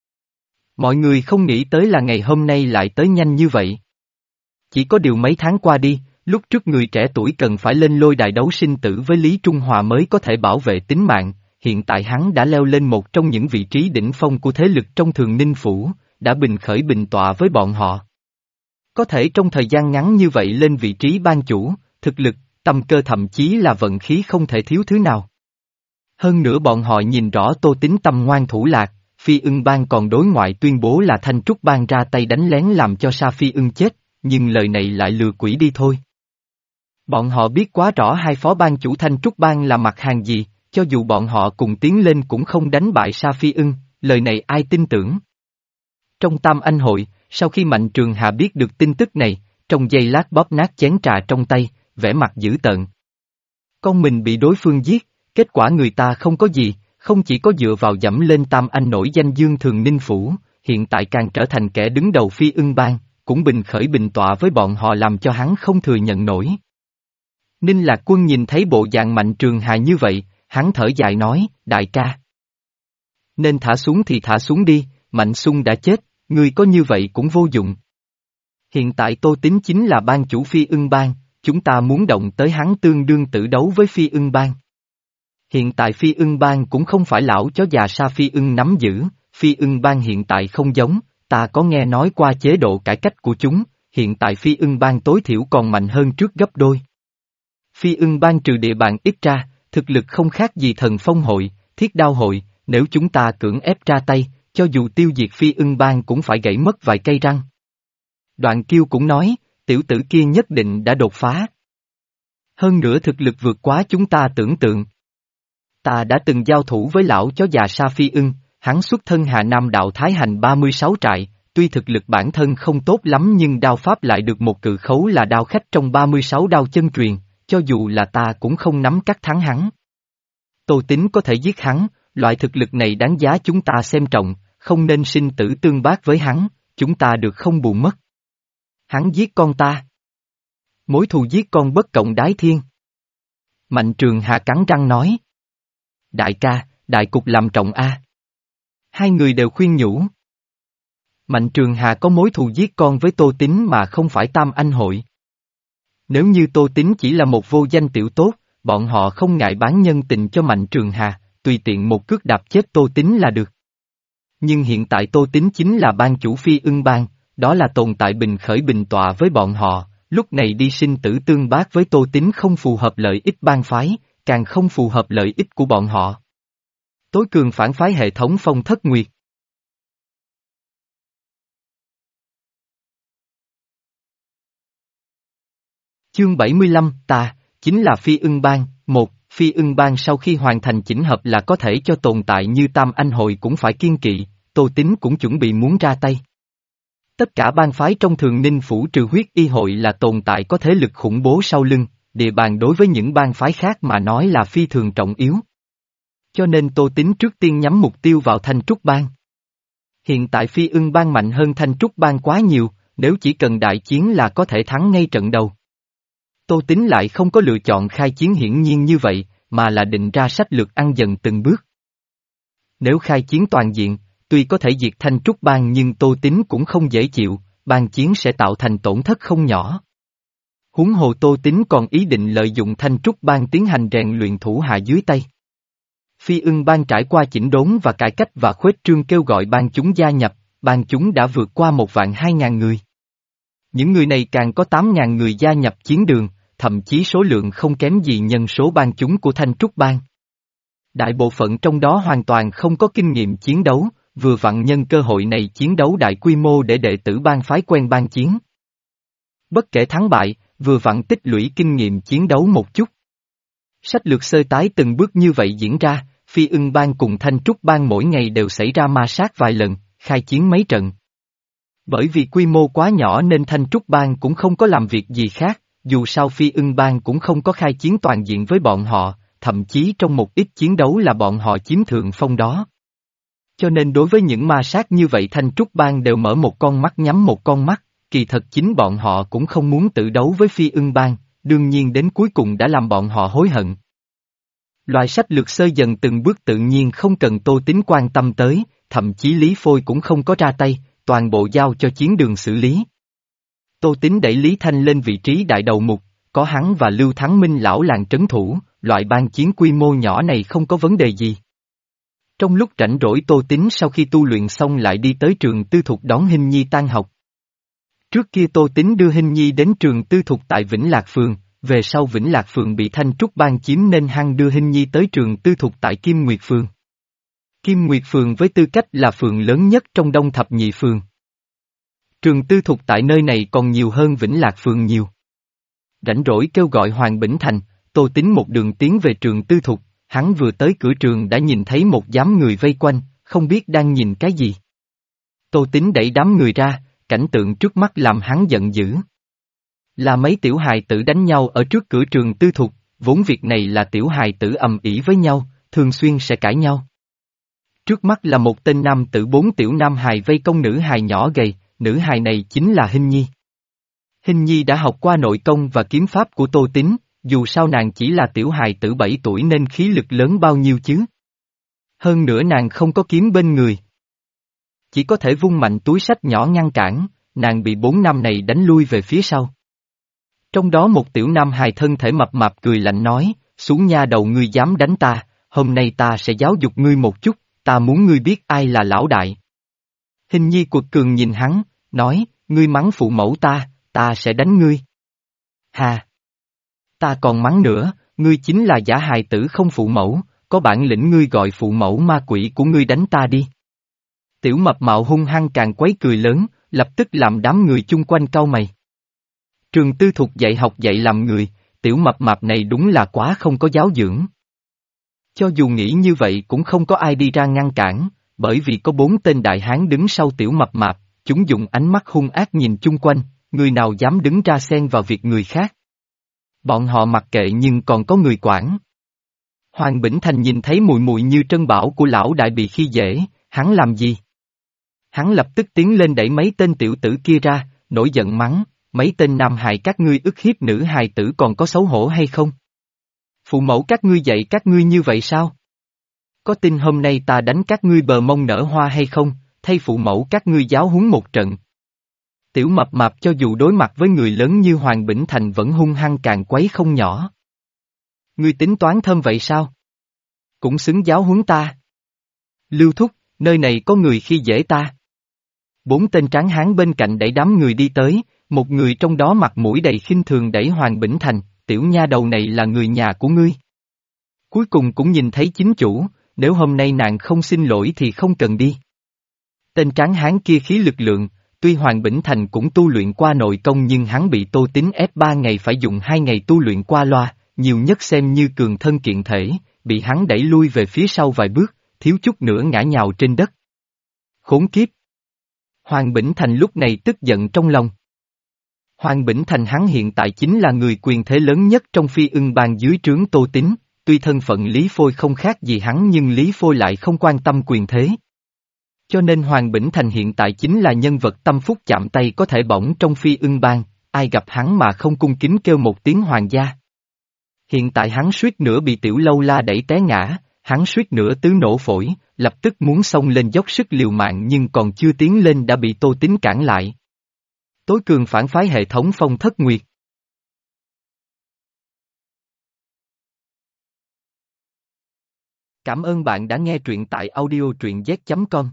Mọi người không nghĩ tới là ngày hôm nay lại tới nhanh như vậy. Chỉ có điều mấy tháng qua đi, lúc trước người trẻ tuổi cần phải lên lôi đài đấu sinh tử với Lý Trung Hòa mới có thể bảo vệ tính mạng, hiện tại hắn đã leo lên một trong những vị trí đỉnh phong của thế lực trong Thường Ninh Phủ, đã bình khởi bình tọa với bọn họ. Có thể trong thời gian ngắn như vậy lên vị trí ban chủ, thực lực, tâm cơ thậm chí là vận khí không thể thiếu thứ nào. Hơn nữa bọn họ nhìn rõ Tô Tín tâm ngoan thủ lạc, Phi Ưng Bang còn đối ngoại tuyên bố là Thanh Trúc Bang ra tay đánh lén làm cho Sa Phi Ưng chết, nhưng lời này lại lừa quỷ đi thôi. Bọn họ biết quá rõ hai phó ban chủ Thanh Trúc Bang là mặt hàng gì, cho dù bọn họ cùng tiến lên cũng không đánh bại Sa Phi Ưng, lời này ai tin tưởng. Trong Tam Anh hội, sau khi Mạnh Trường Hà biết được tin tức này, trong giây lát bóp nát chén trà trong tay, vẻ mặt dữ tợn. Con mình bị đối phương giết, kết quả người ta không có gì, không chỉ có dựa vào dẫm lên Tam Anh nổi danh Dương Thường Ninh Phủ, hiện tại càng trở thành kẻ đứng đầu Phi Ưng Bang, cũng bình khởi bình tọa với bọn họ làm cho hắn không thừa nhận nổi. Ninh Lạc Quân nhìn thấy bộ dạng Mạnh Trường Hà như vậy, hắn thở dài nói, đại ca. Nên thả xuống thì thả xuống đi, Mạnh Xung đã chết, ngươi có như vậy cũng vô dụng. Hiện tại Tô Tín chính là ban chủ Phi Ưng Bang, chúng ta muốn động tới hắn tương đương tử đấu với Phi Ưng Bang. Hiện tại Phi Ưng Bang cũng không phải lão chó già Sa Phi Ưng nắm giữ, Phi Ưng Bang hiện tại không giống, ta có nghe nói qua chế độ cải cách của chúng, hiện tại Phi Ưng Bang tối thiểu còn mạnh hơn trước gấp đôi. Phi Ưng Bang trừ địa bàn ít ra, thực lực không khác gì Thần Phong hội, Thiết Đao hội, nếu chúng ta cưỡng ép ra tay, cho dù tiêu diệt Phi Ưng Bang cũng phải gãy mất vài cây răng. Đoạn Kiêu cũng nói, tiểu tử kia nhất định đã đột phá. Hơn nữa thực lực vượt quá chúng ta tưởng tượng. Ta đã từng giao thủ với lão chó già Sa Phi Ưng, hắn xuất thân Hà Nam đạo Thái Hành ba mươi sáu trại, tuy thực lực bản thân không tốt lắm nhưng đao pháp lại được một cự khấu là đao khách trong ba mươi sáu đao chân truyền, cho dù là ta cũng không nắm chắc thắng hắn. Tô Tín có thể giết hắn, loại thực lực này đáng giá chúng ta xem trọng, không nên sinh tử tương bác với hắn, chúng ta được không bù mất. Hắn giết con ta. Mối thù giết con bất cộng đái thiên. Mạnh Trường Hà cắn răng nói. Đại ca, đại cục làm trọng a. Hai người đều khuyên nhủ. Mạnh Trường Hà có mối thù giết con với Tô Tín mà không phải Tam Anh hội. Nếu như Tô Tín chỉ là một vô danh tiểu tốt, bọn họ không ngại bán nhân tình cho Mạnh Trường Hà, tùy tiện một cước đạp chết Tô Tín là được. Nhưng hiện tại Tô Tín chính là ban chủ Phi Ưng Bang, đó là tồn tại bình khởi bình tọa với bọn họ, lúc này đi sinh tử tương bác với Tô Tín không phù hợp lợi ích bang phái, càng không phù hợp lợi ích của bọn họ. Tối cường phản phái hệ thống Phong Thất Nguyệt. Chương bảy mươi lăm, ta, chính là Phi Ưng Bang, một, Phi Ưng Bang sau khi hoàn thành chỉnh hợp là có thể cho tồn tại như Tam Anh hội cũng phải kiên kỵ, Tô Tín cũng chuẩn bị muốn ra tay. Tất cả bang phái trong Thường Ninh Phủ trừ huyết y hội là tồn tại có thế lực khủng bố sau lưng, địa bàn đối với những bang phái khác mà nói là phi thường trọng yếu. Cho nên Tô Tín trước tiên nhắm mục tiêu vào Thanh Trúc Bang. Hiện tại Phi Ưng Bang mạnh hơn Thanh Trúc Bang quá nhiều, nếu chỉ cần đại chiến là có thể thắng ngay trận đầu. Tô Tín lại không có lựa chọn khai chiến hiển nhiên như vậy, mà là định ra sách lược ăn dần từng bước. Nếu khai chiến toàn diện, tuy có thể diệt Thanh Trúc Bang nhưng Tô Tín cũng không dễ chịu, bang chiến sẽ tạo thành tổn thất không nhỏ. Huống hồ Tô Tín còn ý định lợi dụng Thanh Trúc Bang tiến hành rèn luyện thủ hạ dưới tay. Phi Ưng Bang trải qua chỉnh đốn và cải cách và khuếch trương kêu gọi bang chúng gia nhập, bang chúng đã vượt qua một vạn hai ngàn người. Những người này càng có tám ngàn người gia nhập chiến đường, thậm chí số lượng không kém gì nhân số bang chúng của Thanh Trúc Bang. Đại bộ phận trong đó hoàn toàn không có kinh nghiệm chiến đấu, vừa vặn nhân cơ hội này chiến đấu đại quy mô để đệ tử bang phái quen bang chiến. Bất kể thắng bại, vừa vặn tích lũy kinh nghiệm chiến đấu một chút. Sách lược sơ tái từng bước như vậy diễn ra, Phi Ưng Bang cùng Thanh Trúc Bang mỗi ngày đều xảy ra ma sát vài lần, khai chiến mấy trận. Bởi vì quy mô quá nhỏ nên Thanh Trúc Bang cũng không có làm việc gì khác, dù sao Phi Ưng Bang cũng không có khai chiến toàn diện với bọn họ, thậm chí trong một ít chiến đấu là bọn họ chiếm thượng phong đó. Cho nên đối với những ma sát như vậy Thanh Trúc Bang đều mở một con mắt nhắm một con mắt, kỳ thật chính bọn họ cũng không muốn tự đấu với Phi Ưng Bang, đương nhiên đến cuối cùng đã làm bọn họ hối hận. Loại sách lược sơ dần từng bước tự nhiên không cần Tô Tín quan tâm tới, thậm chí Lý Phôi cũng không có ra tay, toàn bộ giao cho chiến đường xử lý. Tô Tín đẩy Lý Thanh lên vị trí đại đầu mục, có hắn và Lưu Thắng Minh lão làng trấn thủ, loại bang chiến quy mô nhỏ này không có vấn đề gì. Trong lúc rảnh rỗi Tô Tín sau khi tu luyện xong lại đi tới trường tư thục đón Hinh Nhi tan học. Trước kia Tô Tín đưa Hinh Nhi đến trường tư thục tại Vĩnh Lạc Phường, về sau Vĩnh Lạc Phường bị Thanh Trúc Bang chiếm nên hắn đưa Hinh Nhi tới trường tư thục tại Kim Nguyệt Phường. Kim Nguyệt Phường với tư cách là phường lớn nhất trong Đông Thập Nhị Phường. Trường tư thục tại nơi này còn nhiều hơn Vĩnh Lạc Phường nhiều. Rảnh rỗi kêu gọi Hoàng Bỉnh Thành, Tô Tín một đường tiến về trường tư thục, hắn vừa tới cửa trường đã nhìn thấy một đám người vây quanh, không biết đang nhìn cái gì. Tô Tín đẩy đám người ra, cảnh tượng trước mắt làm hắn giận dữ. Là mấy tiểu hài tử đánh nhau ở trước cửa trường tư thục, vốn việc này là tiểu hài tử ầm ĩ với nhau, thường xuyên sẽ cãi nhau. Trước mắt là một tên nam tử bốn tiểu nam hài vây công nữ hài nhỏ gầy, nữ hài này chính là Hinh Nhi. Hinh Nhi đã học qua nội công và kiếm pháp của Tô Tín, dù sao nàng chỉ là tiểu hài tử bảy tuổi nên khí lực lớn bao nhiêu chứ. Hơn nữa nàng không có kiếm bên người. Chỉ có thể vung mạnh túi sách nhỏ ngăn cản, nàng bị bốn nam này đánh lui về phía sau. Trong đó một tiểu nam hài thân thể mập mạp cười lạnh nói, xuống nha đầu ngươi dám đánh ta, hôm nay ta sẽ giáo dục ngươi một chút, ta muốn ngươi biết ai là lão đại. Hinh Nhi quật cường nhìn hắn, nói, ngươi mắng phụ mẫu ta, ta sẽ đánh ngươi. Hà! Ta còn mắng nữa, ngươi chính là giả hài tử không phụ mẫu, có bản lĩnh ngươi gọi phụ mẫu ma quỷ của ngươi đánh ta đi. Tiểu mập mạo hung hăng càng quấy cười lớn, lập tức làm đám người chung quanh cau mày. Trường tư thục dạy học dạy làm người, tiểu mập mạp này đúng là quá không có giáo dưỡng. Cho dù nghĩ như vậy cũng không có ai đi ra ngăn cản, bởi vì có bốn tên đại hán đứng sau tiểu mập mạp, chúng dùng ánh mắt hung ác nhìn chung quanh, người nào dám đứng ra xen vào việc người khác. Bọn họ mặc kệ nhưng còn có người quản. Hoàng Bỉnh Thành nhìn thấy mùi mùi như trân bảo của lão đại bị khi dễ, hắn làm gì? Hắn lập tức tiến lên đẩy mấy tên tiểu tử kia ra, nổi giận mắng, mấy tên nam hài các ngươi ức hiếp nữ hài tử còn có xấu hổ hay không? Phụ mẫu các ngươi dạy các ngươi như vậy sao? Có tin hôm nay ta đánh các ngươi bờ mông nở hoa hay không, thay phụ mẫu các ngươi giáo huấn một trận. Tiểu mập mạp cho dù đối mặt với người lớn như Hoàng Bỉnh Thành vẫn hung hăng càng quấy không nhỏ. Ngươi tính toán thơm vậy sao? Cũng xứng giáo huấn ta. Lưu Thúc, nơi này có người khi dễ ta. Bốn tên tráng hán bên cạnh đẩy đám người đi tới, một người trong đó mặt mũi đầy khinh thường đẩy Hoàng Bỉnh Thành, tiểu nha đầu này là người nhà của ngươi. Cuối cùng cũng nhìn thấy chính chủ, nếu hôm nay nàng không xin lỗi thì không cần đi. Tên tráng hán kia khí lực lượng, tuy Hoàng Bỉnh Thành cũng tu luyện qua nội công nhưng hắn bị Tô Tín ép ba ngày phải dùng hai ngày tu luyện qua loa, nhiều nhất xem như cường thân kiện thể, bị hắn đẩy lui về phía sau vài bước, thiếu chút nữa ngã nhào trên đất. Khốn kiếp! Hoàng Bỉnh Thành lúc này tức giận trong lòng. Hoàng Bỉnh Thành hắn hiện tại chính là người quyền thế lớn nhất trong Phi Ưng Bang dưới trướng Tô Tín, tuy thân phận Lý Phôi không khác gì hắn nhưng Lý Phôi lại không quan tâm quyền thế. Cho nên Hoàng Bỉnh Thành hiện tại chính là nhân vật tâm phúc chạm tay có thể bỏng trong Phi Ưng Bang, ai gặp hắn mà không cung kính kêu một tiếng hoàng gia. Hiện tại hắn suýt nữa bị tiểu lâu la đẩy té ngã, hắn suýt nữa tứ nổ phổi, lập tức muốn xông lên dốc sức liều mạng nhưng còn chưa tiến lên đã bị Tô Tín cản lại. Tối cường phản phái hệ thống Phong Thất Nguyệt. Cảm ơn bạn đã nghe truyện tại audio truyện z chấm com.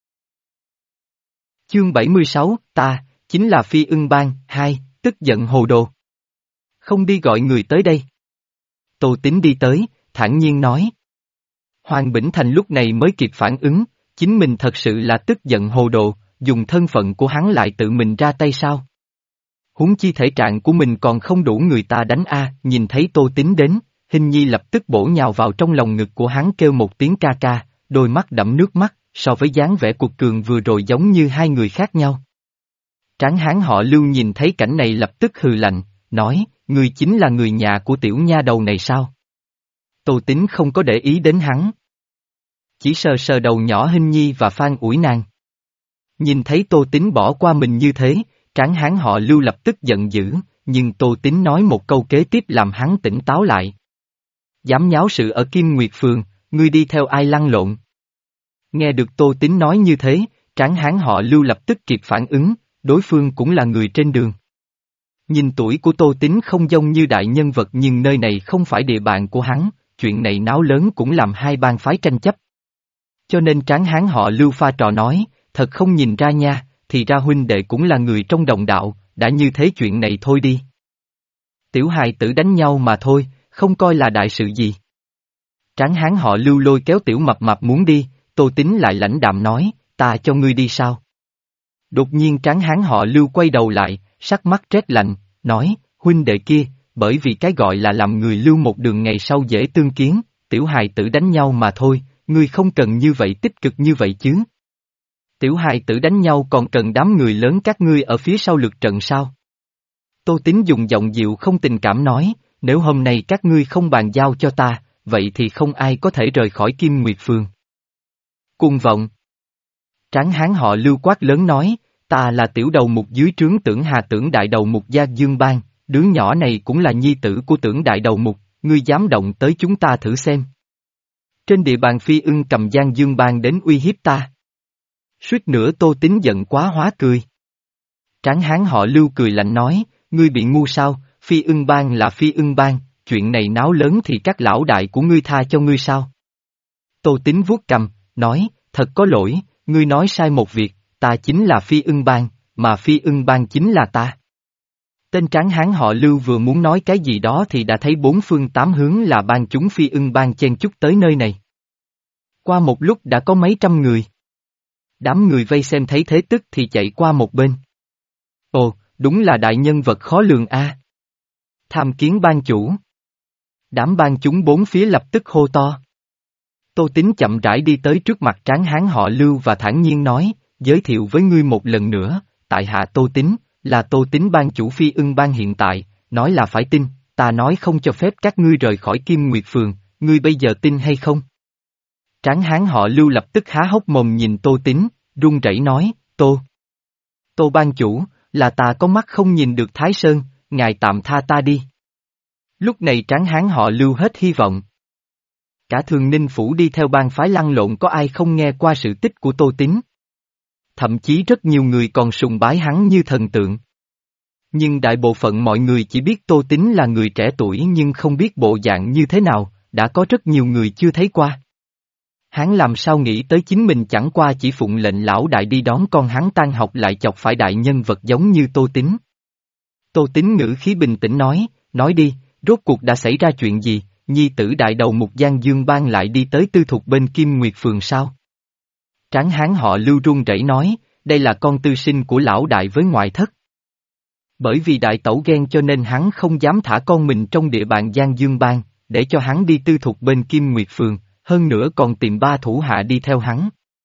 Chương bảy mươi sáu, ta, chính là Phi Ưng Bang, hai, tức giận hồ đồ. Không đi gọi người tới đây. Tô Tín đi tới, thản nhiên nói. Hoàng Bỉnh Thành lúc này mới kịp phản ứng, chính mình thật sự là tức giận hồ đồ, dùng thân phận của hắn lại tự mình ra tay sao? Huống chi thể trạng của mình còn không đủ người ta đánh a. Nhìn thấy Tô Tín đến, Hinh Nhi lập tức bổ nhào vào trong lòng ngực của hắn kêu một tiếng ca ca, đôi mắt đẫm nước mắt, so với dáng vẻ cuộc cường vừa rồi giống như hai người khác nhau. Tráng hán họ Lưu nhìn thấy cảnh này lập tức hừ lạnh, nói, ngươi chính là người nhà của tiểu nha đầu này sao? Tô Tín không có để ý đến hắn. Chỉ sờ sờ đầu nhỏ Hinh Nhi và phan ủi nàng. Nhìn thấy Tô Tín bỏ qua mình như thế, tráng hán họ Lưu lập tức giận dữ, nhưng Tô Tín nói một câu kế tiếp làm hắn tỉnh táo lại. Dám nháo sự ở Kim Nguyệt Phường, ngươi đi theo ai lăn lộn? Nghe được Tô Tín nói như thế, tráng hán họ Lưu lập tức kịp phản ứng, đối phương cũng là người trên đường. Nhìn tuổi của Tô Tín không giống như đại nhân vật nhưng nơi này không phải địa bàn của hắn, chuyện này náo lớn cũng làm hai bang phái tranh chấp. Cho nên tráng hán họ Lưu pha trò nói, thật không nhìn ra nha, thì ra huynh đệ cũng là người trong đồng đạo, đã như thế chuyện này thôi đi. Tiểu hài tử đánh nhau mà thôi, không coi là đại sự gì. Tráng hán họ Lưu lôi kéo tiểu mập mập muốn đi, Tô Tín lại lãnh đạm nói, ta cho ngươi đi sao? Đột nhiên tráng hán họ Lưu quay đầu lại, sắc mắt rét lạnh, nói, huynh đệ kia, bởi vì cái gọi là làm người lưu một đường ngày sau dễ tương kiến, tiểu hài tử đánh nhau mà thôi, ngươi không cần như vậy tích cực như vậy chứ. Tiểu hài tử đánh nhau còn cần đám người lớn các ngươi ở phía sau lượt trận sao? Tô Tín dùng giọng dịu không tình cảm nói, nếu hôm nay các ngươi không bàn giao cho ta, vậy thì không ai có thể rời khỏi Kim Nguyệt Phường. Cuồng vọng. Tráng hán họ Lưu quát lớn nói, ta là tiểu đầu mục dưới trướng Tưởng Hà Tưởng đại đầu mục Gia Dương Bang, đứa nhỏ này cũng là nhi tử của Tưởng đại đầu mục, ngươi dám động tới chúng ta thử xem. Trên địa bàn Phi Ưng cầm Giang Dương Bang đến uy hiếp ta. Suýt nữa Tô Tín giận quá hóa cười. Tráng hán họ Lưu cười lạnh nói, ngươi bị ngu sao, Phi Ưng Bang là Phi Ưng Bang, chuyện này náo lớn thì các lão đại của ngươi tha cho ngươi sao? Tô Tín vuốt cằm, nói, thật có lỗi, ngươi nói sai một việc, ta chính là Phi Ưng Bang, mà Phi Ưng Bang chính là ta. Tên tráng hán họ Lưu vừa muốn nói cái gì đó thì đã thấy bốn phương tám hướng là bang chúng Phi Ưng Bang chen chúc tới nơi này. Qua một lúc đã có mấy trăm người. Đám người vây xem thấy thế tức thì chạy qua một bên. Ồ, đúng là đại nhân vật khó lường a. Tham kiến ban chủ. Đám bang chúng bốn phía lập tức hô to. Tô Tín chậm rãi đi tới trước mặt tráng hán họ Lưu và thản nhiên nói, giới thiệu với ngươi một lần nữa, tại hạ Tô Tín, là Tô Tín ban chủ Phi Ưng Bang hiện tại, nói là phải tin, ta nói không cho phép các ngươi rời khỏi Kim Nguyệt Phường, ngươi bây giờ tin hay không? Tráng hán họ Lưu lập tức há hốc mồm nhìn Tô Tín, run rẩy nói, Tô. Tô ban chủ, là ta có mắt không nhìn được Thái Sơn, ngài tạm tha ta đi. Lúc này tráng hán họ Lưu hết hy vọng. Cả Thường Ninh Phủ đi theo bang phái lăn lộn có ai không nghe qua sự tích của Tô Tín. Thậm chí rất nhiều người còn sùng bái hắn như thần tượng. Nhưng đại bộ phận mọi người chỉ biết Tô Tín là người trẻ tuổi nhưng không biết bộ dạng như thế nào, đã có rất nhiều người chưa thấy qua. Hắn làm sao nghĩ tới chính mình chẳng qua chỉ phụng lệnh lão đại đi đón con hắn tan học lại chọc phải đại nhân vật giống như Tô Tín. Tô Tín ngữ khí bình tĩnh nói, nói đi, rốt cuộc đã xảy ra chuyện gì, nhi tử đại đầu mục Giang Dương Bang lại đi tới tư thục bên Kim Nguyệt Phường sao? Tráng hán họ Lưu run rẩy nói, đây là con tư sinh của lão đại với ngoại thất. Bởi vì đại tẩu ghen cho nên hắn không dám thả con mình trong địa bàn Giang Dương Bang, để cho hắn đi tư thục bên Kim Nguyệt Phường, hơn nữa còn tìm ba thủ hạ đi theo hắn.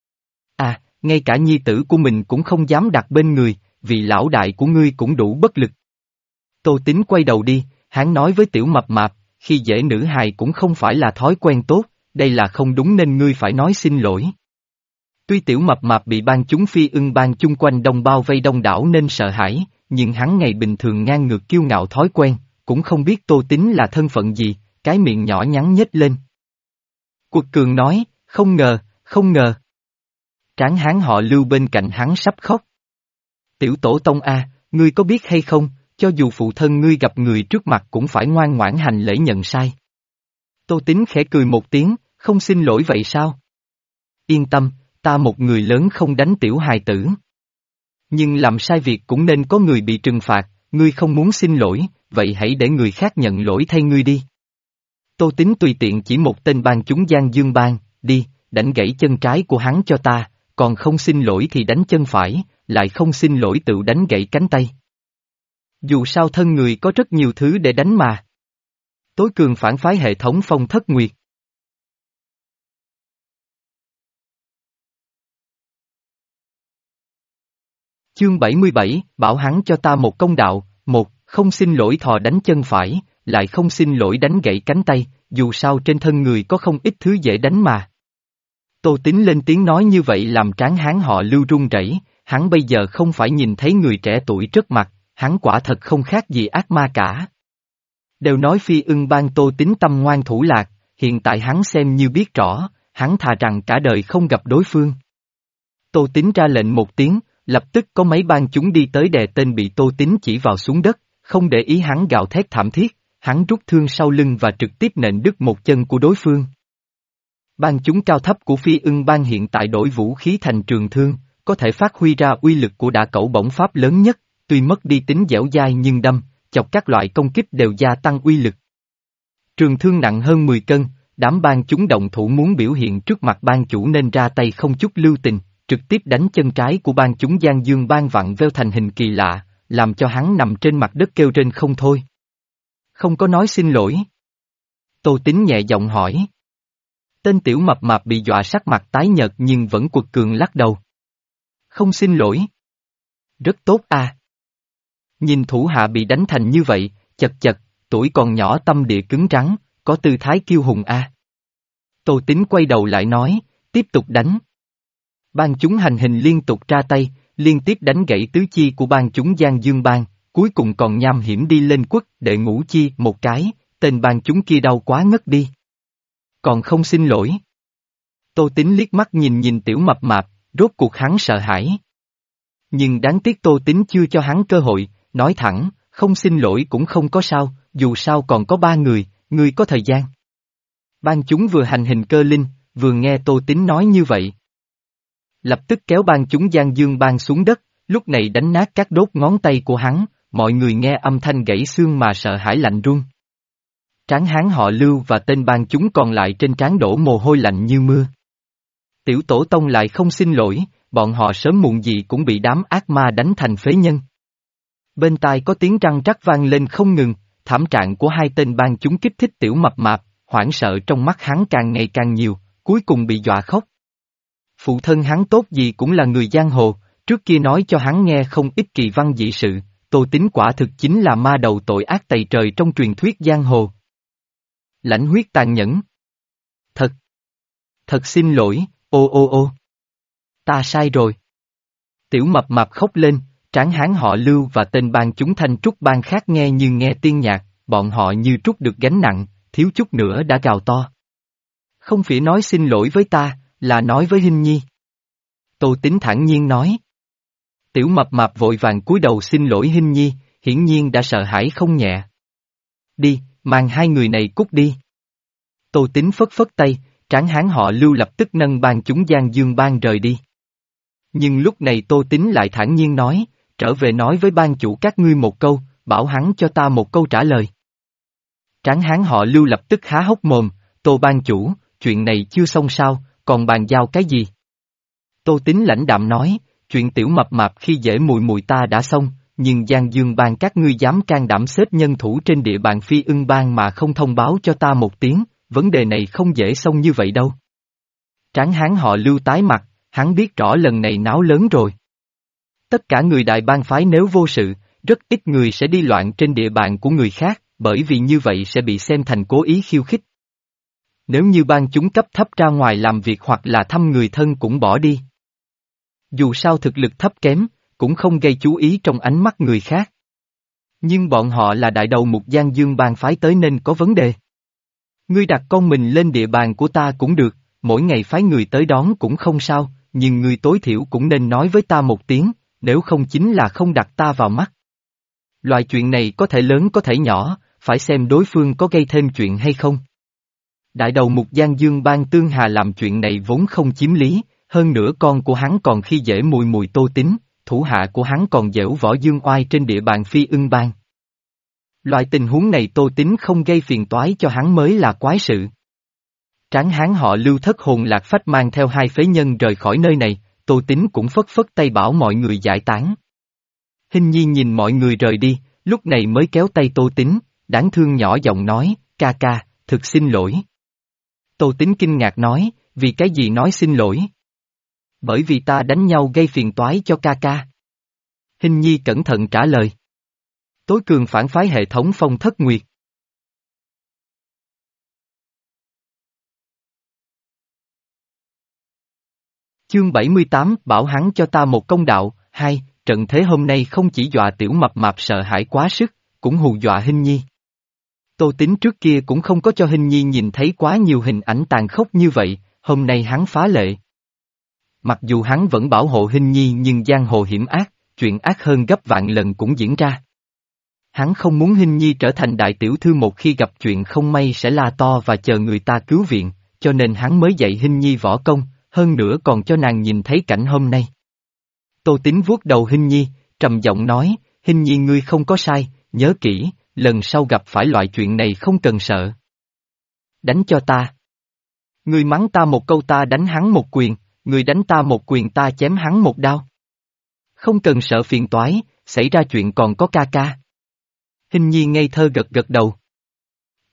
À, ngay cả nhi tử của mình cũng không dám đặt bên người, vì lão đại của ngươi cũng đủ bất lực. Tô Tín quay đầu đi, hắn nói với tiểu mập mạp, khi dễ nữ hài cũng không phải là thói quen tốt, đây là không đúng nên ngươi phải nói xin lỗi. Tuy tiểu mập mạp bị bang chúng Phi Ưng Bang chung quanh đông bao vây đông đảo nên sợ hãi, nhưng hắn ngày bình thường ngang ngược kiêu ngạo thói quen, cũng không biết Tô Tín là thân phận gì, cái miệng nhỏ nhắn nhếch lên. Quật cường nói, không ngờ, không ngờ. Tráng hán họ Lưu bên cạnh hắn sắp khóc. Tiểu tổ tông a, ngươi có biết hay không, cho dù phụ thân ngươi gặp người trước mặt cũng phải ngoan ngoãn hành lễ nhận sai. Tô Tín khẽ cười một tiếng, không xin lỗi vậy sao? Yên tâm, ta một người lớn không đánh tiểu hài tử. Nhưng làm sai việc cũng nên có người bị trừng phạt, ngươi không muốn xin lỗi, vậy hãy để người khác nhận lỗi thay ngươi đi. Tô Tín tùy tiện chỉ một tên bang chúng Giang Dương Bang, đi, đánh gãy chân trái của hắn cho ta, còn không xin lỗi thì đánh chân phải, lại không xin lỗi tự đánh gãy cánh tay. Dù sao thân người có rất nhiều thứ để đánh mà. Tối cường phản phái hệ thống Phong Thất Nguyệt. Chương bảy mươi bảy, bảo hắn cho ta một công đạo, một, không xin lỗi thò đánh chân phải, lại không xin lỗi đánh gãy cánh tay, dù sao trên thân người có không ít thứ dễ đánh mà. Tô Tín lên tiếng nói như vậy làm tráng hán họ Lưu run rẩy, hắn bây giờ không phải nhìn thấy người trẻ tuổi trước mặt, hắn quả thật không khác gì ác ma cả. Đều nói Phi Ưng Bang Tô Tín tâm ngoan thủ lạc, hiện tại hắn xem như biết rõ, hắn thà rằng cả đời không gặp đối phương. Tô Tín ra lệnh một tiếng, lập tức có mấy bang chúng đi tới đè tên bị Tô Tín chỉ vào xuống đất, không để ý hắn gào thét thảm thiết, hắn rút thương sau lưng và trực tiếp nện đứt một chân của đối phương. Bang chúng cao thấp của Phi Ưng Bang hiện tại đổi vũ khí thành trường thương, có thể phát huy ra uy lực của đả cẩu bổng pháp lớn nhất, tuy mất đi tính dẻo dai nhưng đâm, chọc các loại công kích đều gia tăng uy lực. Trường thương nặng hơn mười cân, đám bang chúng động thủ muốn biểu hiện trước mặt bang chủ nên ra tay không chút lưu tình, trực tiếp đánh chân trái của bang chúng Giang Dương Bang vặn veo thành hình kỳ lạ, làm cho hắn nằm trên mặt đất kêu rên không thôi. Không có nói xin lỗi. Tô Tín nhẹ giọng hỏi. Tên tiểu mập mạp bị dọa sắc mặt tái nhợt nhưng vẫn quật cường lắc đầu. Không xin lỗi. Rất tốt à. Nhìn thủ hạ bị đánh thành như vậy, chật chật, tuổi còn nhỏ tâm địa cứng rắn, có tư thái kiêu hùng à. Tô Tín quay đầu lại nói, tiếp tục đánh. Bang chúng hành hình liên tục ra tay, liên tiếp đánh gãy tứ chi của bang chúng Giang Dương Bang, cuối cùng còn nham hiểm đi lên quất để ngũ chi một cái, tên bang chúng kia đau quá ngất đi. Còn không xin lỗi. Tô Tín liếc mắt nhìn nhìn tiểu mập mạp, rốt cuộc hắn sợ hãi. Nhưng đáng tiếc Tô Tín chưa cho hắn cơ hội, nói thẳng, không xin lỗi cũng không có sao, dù sao còn có ba người, ngươi có thời gian. Bang chúng vừa hành hình Cơ Linh, vừa nghe Tô Tín nói như vậy. Lập tức kéo bang chúng Giang Dương Bang xuống đất, lúc này đánh nát các đốt ngón tay của hắn, mọi người nghe âm thanh gãy xương mà sợ hãi lạnh run. Tráng hán họ Lưu và tên bang chúng còn lại trên trán đổ mồ hôi lạnh như mưa. Tiểu tổ tông lại không xin lỗi, bọn họ sớm muộn gì cũng bị đám ác ma đánh thành phế nhân. Bên tai có tiếng răng rắc vang lên không ngừng, thảm trạng của hai tên bang chúng kích thích tiểu mập mạp, hoảng sợ trong mắt hắn càng ngày càng nhiều, cuối cùng bị dọa khóc. Phụ thân hắn tốt gì cũng là người giang hồ, trước kia nói cho hắn nghe không ít kỳ văn dị sự, Tô Tín quả thực chính là ma đầu tội ác tày trời trong truyền thuyết giang hồ. Lãnh huyết tàn nhẫn. Thật. Thật xin lỗi, ô ô ô. Ta sai rồi. Tiểu mập mạp khóc lên, tráng hán họ Lưu và tên bang chúng Thanh Trúc bang khác nghe như nghe tiên nhạc, bọn họ như trút được gánh nặng, thiếu chút nữa đã gào to. Không phải nói xin lỗi với ta, là nói với Hinh Nhi. Tô Tín thản nhiên nói. Tiểu mập mạp vội vàng cúi đầu xin lỗi Hinh Nhi, hiển nhiên đã sợ hãi không nhẹ. Đi, mang hai người này cút đi. Tô Tín phất phất tay, tráng hán họ Lưu lập tức nâng bang chúng Giang Dương Bang rời đi. Nhưng lúc này Tô Tín lại thản nhiên nói, trở về nói với bang chủ các ngươi một câu, bảo hắn cho ta một câu trả lời. Tráng hán họ Lưu lập tức há hốc mồm, Tô bang chủ, chuyện này chưa xong sao, còn bàn giao cái gì? Tô Tín lãnh đạm nói, chuyện tiểu mập mạp khi dễ mùi mùi ta đã xong, nhưng Giang Dương Bang các ngươi dám can đảm xếp nhân thủ trên địa bàn Phi Ưng Bang mà không thông báo cho ta một tiếng, vấn đề này không dễ xong như vậy đâu. Tráng hán họ Lưu tái mặt, hắn biết rõ lần này náo lớn rồi. Tất cả người đại bang phái nếu vô sự, rất ít người sẽ đi loạn trên địa bàn của người khác, bởi vì như vậy sẽ bị xem thành cố ý khiêu khích. Nếu như bang chúng cấp thấp ra ngoài làm việc hoặc là thăm người thân cũng bỏ đi. Dù sao thực lực thấp kém, cũng không gây chú ý trong ánh mắt người khác. Nhưng bọn họ là đại đầu mục Giang Dương bang phái tới nên có vấn đề. Ngươi đặt con mình lên địa bàn của ta cũng được, mỗi ngày phái người tới đón cũng không sao, nhưng ngươi tối thiểu cũng nên nói với ta một tiếng, nếu không chính là không đặt ta vào mắt. Loại chuyện này có thể lớn có thể nhỏ, phải xem đối phương có gây thêm chuyện hay không. Đại đầu mục Giang Dương bang Tương Hà làm chuyện này vốn không chiếm lý, hơn nữa con của hắn còn khi dễ mùi mùi Tô Tín, thủ hạ của hắn còn giễu võ dương oai trên địa bàn Phi Ưng bang. Loại tình huống này Tô Tín không gây phiền toái cho hắn mới là quái sự. Tráng hán họ Lưu thất hồn lạc phách mang theo hai phế nhân rời khỏi nơi này, Tô Tín cũng phất phất tay bảo mọi người giải tán. Hinh Nhi nhìn mọi người rời đi, lúc này mới kéo tay Tô Tín, đáng thương nhỏ giọng nói, ca ca, thực xin lỗi. Tô Tín kinh ngạc nói, vì cái gì nói xin lỗi? Bởi vì ta đánh nhau gây phiền toái cho ca ca. Hinh Nhi cẩn thận trả lời. Tối cường phản phái hệ thống Phong Thất Nguyệt. Chương bảy mươi tám bảo hắn cho ta một công đạo, hai, trận thế hôm nay không chỉ dọa tiểu mập mạp sợ hãi quá sức, cũng hù dọa Hinh Nhi. Tô Tín trước kia cũng không có cho Hinh Nhi nhìn thấy quá nhiều hình ảnh tàn khốc như vậy, hôm nay hắn phá lệ. Mặc dù hắn vẫn bảo hộ Hinh Nhi nhưng giang hồ hiểm ác, chuyện ác hơn gấp vạn lần cũng diễn ra. Hắn không muốn Hinh Nhi trở thành đại tiểu thư một khi gặp chuyện không may sẽ la to và chờ người ta cứu viện, cho nên hắn mới dạy Hinh Nhi võ công, hơn nữa còn cho nàng nhìn thấy cảnh hôm nay. Tô Tín vuốt đầu Hinh Nhi, trầm giọng nói, Hinh Nhi ngươi không có sai, nhớ kỹ, lần sau gặp phải loại chuyện này không cần sợ. Đánh cho ta. Ngươi mắng ta một câu ta đánh hắn một quyền, ngươi đánh ta một quyền ta chém hắn một đao. Không cần sợ phiền toái, xảy ra chuyện còn có ca ca. Hinh Nhi ngây thơ gật gật đầu.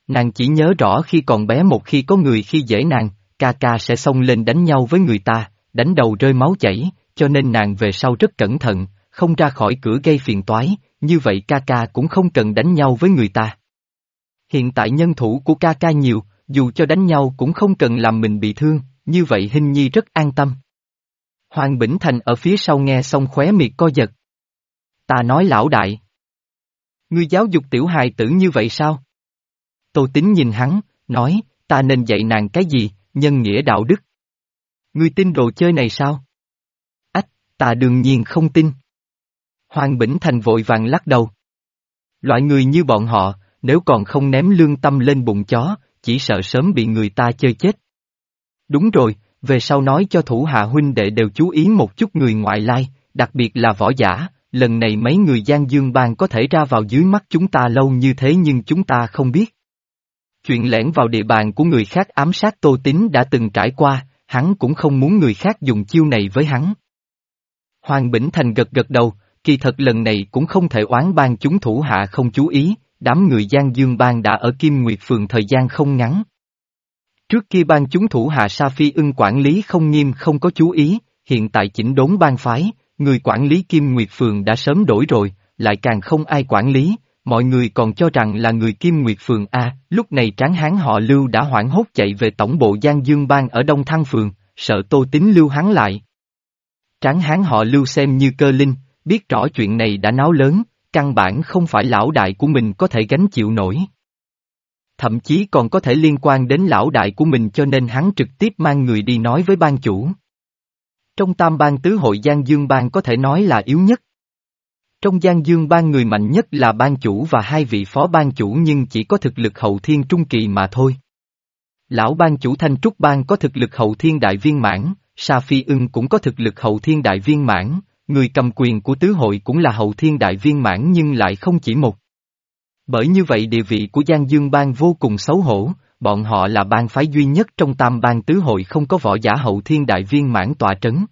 Nàng chỉ nhớ rõ khi còn bé một khi có người khi dễ nàng, ca ca sẽ xông lên đánh nhau với người ta, đánh đầu rơi máu chảy, cho nên nàng về sau rất cẩn thận, không ra khỏi cửa gây phiền toái, như vậy ca ca cũng không cần đánh nhau với người ta. Hiện tại nhân thủ của ca ca nhiều, dù cho đánh nhau cũng không cần làm mình bị thương, như vậy Hinh Nhi rất an tâm. Hoàng Bỉnh Thành ở phía sau nghe xong khóe miệng co giật. Ta nói lão đại. Ngươi giáo dục tiểu hài tử như vậy sao? Tô Tín nhìn hắn, nói, ta nên dạy nàng cái gì, nhân nghĩa đạo đức. Ngươi tin đồ chơi này sao? Ách, ta đương nhiên không tin. Hoàng Bỉnh Thành vội vàng lắc đầu. Loại người như bọn họ, nếu còn không ném lương tâm lên bụng chó, chỉ sợ sớm bị người ta chơi chết. Đúng rồi, về sau nói cho thủ hạ huynh đệ đều chú ý một chút người ngoại lai, đặc biệt là võ giả, lần này mấy người Giang Dương Bang có thể ra vào dưới mắt chúng ta lâu như thế nhưng chúng ta không biết. Chuyện lẻn vào địa bàn của người khác ám sát Tô Tín đã từng trải qua, hắn cũng không muốn người khác dùng chiêu này với hắn. Hoàng Bỉnh Thành gật gật đầu, kỳ thật lần này cũng không thể oán ban chúng thủ hạ không chú ý, đám người Giang Dương Bang đã ở Kim Nguyệt Phường thời gian không ngắn. Trước kia ban chúng thủ hạ Sa Phi Ưng quản lý không nghiêm không có chú ý, hiện tại chỉnh đốn bang phái, người quản lý Kim Nguyệt Phường đã sớm đổi rồi, lại càng không ai quản lý, mọi người còn cho rằng là người Kim Nguyệt Phường A, lúc này tráng hán họ Lưu đã hoảng hốt chạy về tổng bộ Giang Dương Bang ở Đông Thăng Phường, sợ Tô Tín lưu hắn lại. Tráng hán họ Lưu xem như cơ linh, biết rõ chuyện này đã náo lớn, căn bản không phải lão đại của mình có thể gánh chịu nổi. Thậm chí còn có thể liên quan đến lão đại của mình cho nên hắn trực tiếp mang người đi nói với ban chủ. Trong tam bang tứ hội Giang Dương Bang có thể nói là yếu nhất. Trong Giang Dương Bang người mạnh nhất là ban chủ và hai vị phó ban chủ nhưng chỉ có thực lực hậu thiên trung kỳ mà thôi. Lão ban chủ Thanh Trúc Bang có thực lực hậu thiên đại viên mãn, Sa Phi Ưng cũng có thực lực hậu thiên đại viên mãn, người cầm quyền của tứ hội cũng là hậu thiên đại viên mãn nhưng lại không chỉ một. Bởi như vậy địa vị của Giang Dương Bang vô cùng xấu hổ, bọn họ là bang phái duy nhất trong tam bang tứ hội không có võ giả hậu thiên đại viên mãn tọa trấn.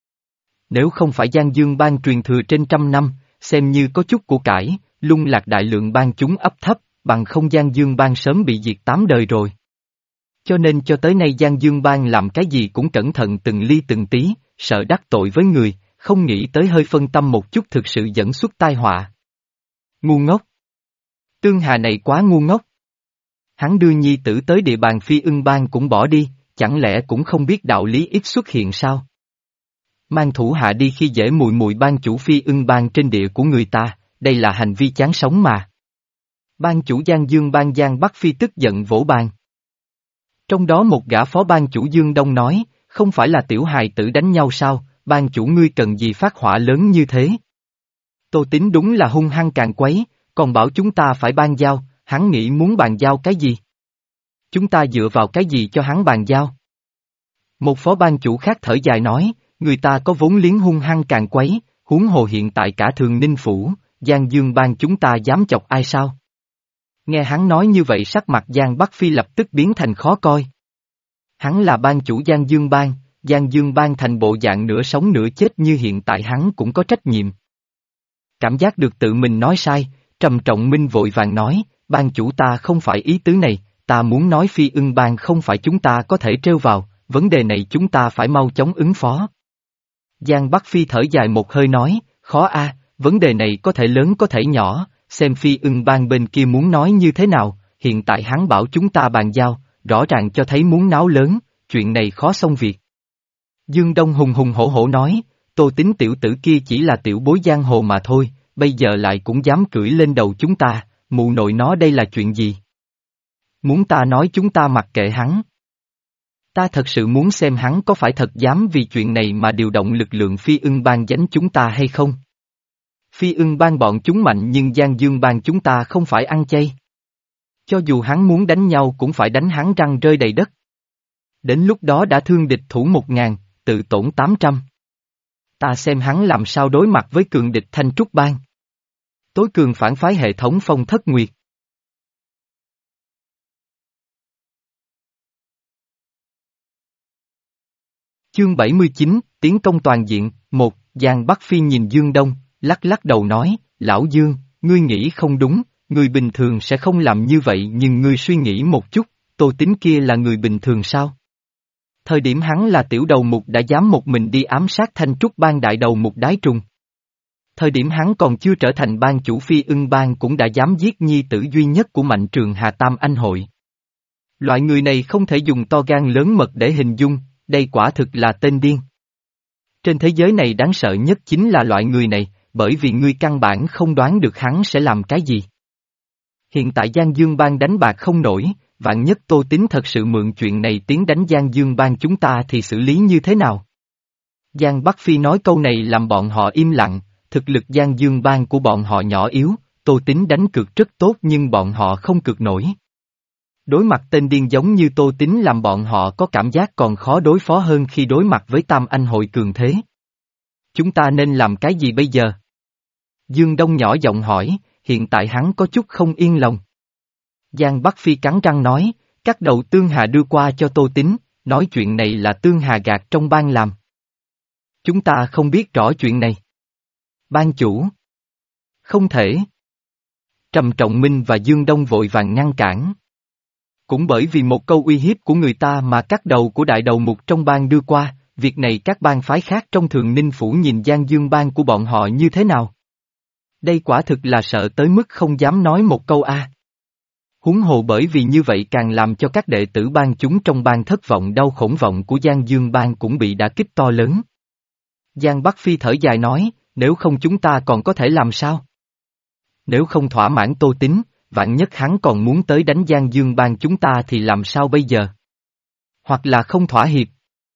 Nếu không phải Giang Dương Bang truyền thừa trên trăm năm, xem như có chút của cải, lung lạc đại lượng bang chúng ấp thấp, bằng không Giang Dương Bang sớm bị diệt tám đời rồi. Cho nên cho tới nay Giang Dương Bang làm cái gì cũng cẩn thận từng ly từng tí, sợ đắc tội với người, không nghĩ tới hơi phân tâm một chút thực sự dẫn xuất tai họa. Ngu ngốc. Tương Hà này quá ngu ngốc. Hắn đưa nhi tử tới địa bàn Phi Ưng Bang cũng bỏ đi, chẳng lẽ cũng không biết đạo lý ít xuất hiện sao? Mang thủ hạ đi khi dễ mùi mùi ban chủ Phi Ưng Bang trên địa của người ta, đây là hành vi chán sống mà. Ban chủ Giang Dương Bang Giang Bắc Phi tức giận vỗ bàn. Trong đó một gã phó ban chủ Dương Đông nói, không phải là tiểu hài tử đánh nhau sao, ban chủ ngươi cần gì phát hỏa lớn như thế? Tô Tín đúng là hung hăng càng quấy, còn bảo chúng ta phải ban giao, hắn nghĩ muốn bàn giao cái gì? Chúng ta dựa vào cái gì cho hắn bàn giao? Một phó ban chủ khác thở dài nói, người ta có vốn liếng hung hăng càng quấy, huống hồ hiện tại cả Thường Ninh Phủ, Giang Dương Bang chúng ta dám chọc ai sao? Nghe hắn nói như vậy sắc mặt Giang Bắc Phi lập tức biến thành khó coi. Hắn là ban chủ Giang Dương Bang, Giang Dương Bang thành bộ dạng nửa sống nửa chết như hiện tại hắn cũng có trách nhiệm. Cảm giác được tự mình nói sai, Trầm Trọng Minh vội vàng nói, ban chủ ta không phải ý tứ này, ta muốn nói Phi Ưng Bang không phải chúng ta có thể trêu vào, vấn đề này chúng ta phải mau chóng ứng phó. Giang Bắc Phi thở dài một hơi nói, khó a, vấn đề này có thể lớn có thể nhỏ, xem Phi Ưng Bang bên kia muốn nói như thế nào, hiện tại hắn bảo chúng ta bàn giao, rõ ràng cho thấy muốn náo lớn, chuyện này khó xong việc. Dương Đông hùng hùng hổ hổ nói, Tô Tín tiểu tử kia chỉ là tiểu bối giang hồ mà thôi, bây giờ lại cũng dám cưỡi lên đầu chúng ta, mụ nội nó đây là chuyện gì? Muốn ta nói chúng ta mặc kệ hắn. Ta thật sự muốn xem hắn có phải thật dám vì chuyện này mà điều động lực lượng Phi Ưng Bang đánh chúng ta hay không? Phi Ưng Bang bọn chúng mạnh nhưng Giang Dương Bang chúng ta không phải ăn chay. Cho dù hắn muốn đánh nhau cũng phải đánh hắn răng rơi đầy đất. Đến lúc đó đã thương địch thủ một ngàn, tự tổn tám trăm. Ta xem hắn làm sao đối mặt với cường địch Thanh Trúc Bang. Tối cường phản phái hệ thống Phong Thất Nguyệt. Chương bảy mươi chín, tiến công toàn diện, một, Giang Bắc Phi nhìn Dương Đông, lắc lắc đầu nói, lão Dương, ngươi nghĩ không đúng, Người bình thường sẽ không làm như vậy nhưng ngươi suy nghĩ một chút, Tô Tín kia là người bình thường sao? Thời điểm hắn là tiểu đầu mục đã dám một mình đi ám sát Thanh Trúc Bang đại đầu mục Đái Trùng. Thời điểm hắn còn chưa trở thành bang chủ Phi Ưng Bang cũng đã dám giết nhi tử duy nhất của Mạnh Trường Hà Tam Anh Hội. Loại người này không thể dùng to gan lớn mật để hình dung, đây quả thực là tên điên. Trên thế giới này đáng sợ nhất chính là loại người này, bởi vì ngươi căn bản không đoán được hắn sẽ làm cái gì. Hiện tại Giang Dương Bang đánh bạc không nổi, vạn nhất Tô Tín thật sự mượn chuyện này tiến đánh Giang Dương Bang chúng ta thì xử lý như thế nào? Giang Bắc Phi nói câu này làm bọn họ im lặng, thực lực Giang Dương Bang của bọn họ nhỏ yếu, Tô Tín đánh cược rất tốt nhưng bọn họ không cược nổi. Đối mặt tên điên giống như Tô Tín làm bọn họ có cảm giác còn khó đối phó hơn khi đối mặt với Tam Anh Hội cường thế. Chúng ta nên làm cái gì bây giờ? Dương Đông nhỏ giọng hỏi, hiện tại hắn có chút không yên lòng. Giang Bắc Phi cắn răng nói, cắt đầu Tương Hà đưa qua cho Tô Tín, nói chuyện này là Tương Hà gạt trong bang làm. Chúng ta không biết rõ chuyện này. Ban chủ. Không thể. Trầm Trọng Minh và Dương Đông vội vàng ngăn cản. Cũng bởi vì một câu uy hiếp của người ta mà cắt đầu của đại đầu mục trong bang đưa qua, việc này các bang phái khác trong Thường Ninh Phủ nhìn Giang Dương bang của bọn họ như thế nào? Đây quả thực là sợ tới mức không dám nói một câu a. À. Huống hồ bởi vì như vậy càng làm cho các đệ tử bang chúng trong bang thất vọng đau khổn vọng của Giang Dương bang cũng bị đả kích to lớn. Giang Bắc Phi thở dài nói, nếu không chúng ta còn có thể làm sao? Nếu không thỏa mãn Tô Tín, vạn nhất hắn còn muốn tới đánh Giang Dương bang chúng ta thì làm sao bây giờ? Hoặc là không thỏa hiệp.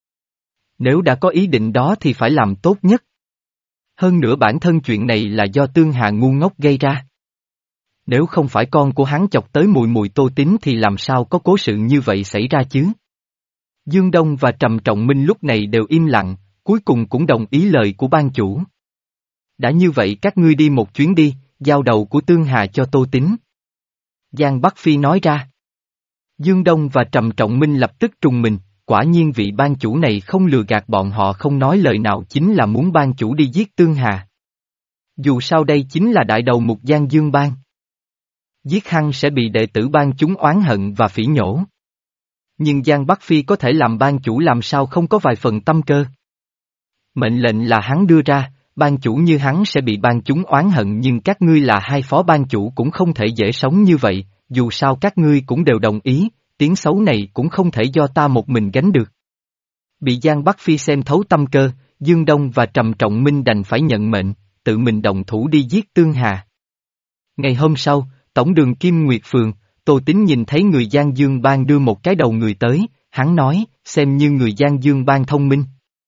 Nếu đã có ý định đó thì phải làm tốt nhất. Hơn nữa bản thân chuyện này là do Tương Hà ngu ngốc gây ra. Nếu không phải con của hắn chọc tới mùi mùi Tô Tín thì làm sao có cố sự như vậy xảy ra chứ? Dương Đông và Trầm Trọng Minh lúc này đều im lặng, cuối cùng cũng đồng ý lời của ban chủ. Đã như vậy các ngươi đi một chuyến đi, giao đầu của Tương Hà cho Tô Tín. Giang Bắc Phi nói ra. Dương Đông và Trầm Trọng Minh lập tức trùng mình, quả nhiên vị ban chủ này không lừa gạt bọn họ không nói lời nào chính là muốn ban chủ đi giết Tương Hà. Dù sao đây chính là đại đầu mục Giang Dương bang. Giết hăng sẽ bị đệ tử bang chúng oán hận và phỉ nhổ. Nhưng Giang Bắc Phi có thể làm ban chủ làm sao không có vài phần tâm cơ. Mệnh lệnh là hắn đưa ra, ban chủ như hắn sẽ bị ban chúng oán hận nhưng các ngươi là hai phó ban chủ cũng không thể dễ sống như vậy, dù sao các ngươi cũng đều đồng ý, tiếng xấu này cũng không thể do ta một mình gánh được. Bị Giang Bắc Phi xem thấu tâm cơ, Dương Đông và Trầm Trọng Minh đành phải nhận mệnh, tự mình động thủ đi giết Tương Hà. Ngày hôm sau, tổng đường Kim Nguyệt Phường, Tô Tín nhìn thấy người Giang Dương bang đưa một cái đầu người tới, hắn nói, xem như người Giang Dương bang thông minh.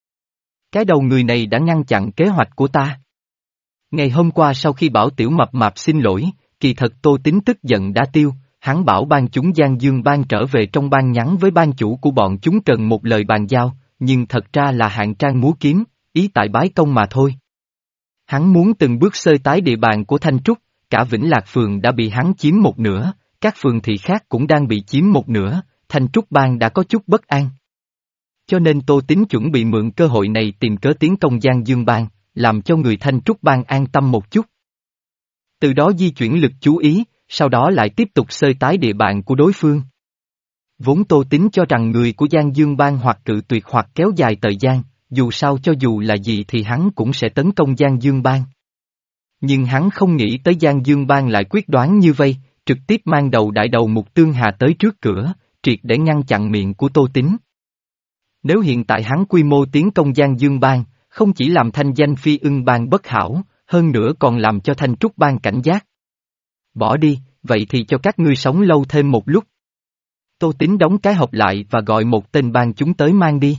Cái đầu người này đã ngăn chặn kế hoạch của ta. Ngày hôm qua sau khi bảo Tiểu Mập Mạp xin lỗi, kỳ thật Tô Tín tức giận đã tiêu, hắn bảo ban chúng Giang Dương bang trở về trong bang nhắn với ban chủ của bọn chúng cần một lời bàn giao, nhưng thật ra là hạng trang múa kiếm, ý tại bái công mà thôi. Hắn muốn từng bước xơi tái địa bàn của Thanh Trúc, cả Vĩnh Lạc Phường đã bị hắn chiếm một nửa, các phường thị khác cũng đang bị chiếm một nửa, Thanh Trúc bang đã có chút bất an. Cho nên Tô Tín chuẩn bị mượn cơ hội này tìm cớ tiến công Giang Dương bang, làm cho người Thanh Trúc bang an tâm một chút. Từ đó di chuyển lực chú ý, sau đó lại tiếp tục xơi tái địa bàn của đối phương. Vốn Tô Tín cho rằng người của Giang Dương bang hoặc cự tuyệt hoặc kéo dài thời gian, dù sao cho dù là gì thì hắn cũng sẽ tấn công Giang Dương bang. Nhưng hắn không nghĩ tới Giang Dương bang lại quyết đoán như vây, trực tiếp mang đầu đại đầu mục Tương Hà tới trước cửa, triệt để ngăn chặn miệng của Tô Tín. Nếu hiện tại hắn quy mô tiến công Giang Dương bang, không chỉ làm thanh danh Phi Ưng bang bất hảo, hơn nữa còn làm cho Thanh Trúc bang cảnh giác. Bỏ đi, vậy thì cho các ngươi sống lâu thêm một lúc. Tô Tín đóng cái hộp lại và gọi một tên bang chúng tới mang đi.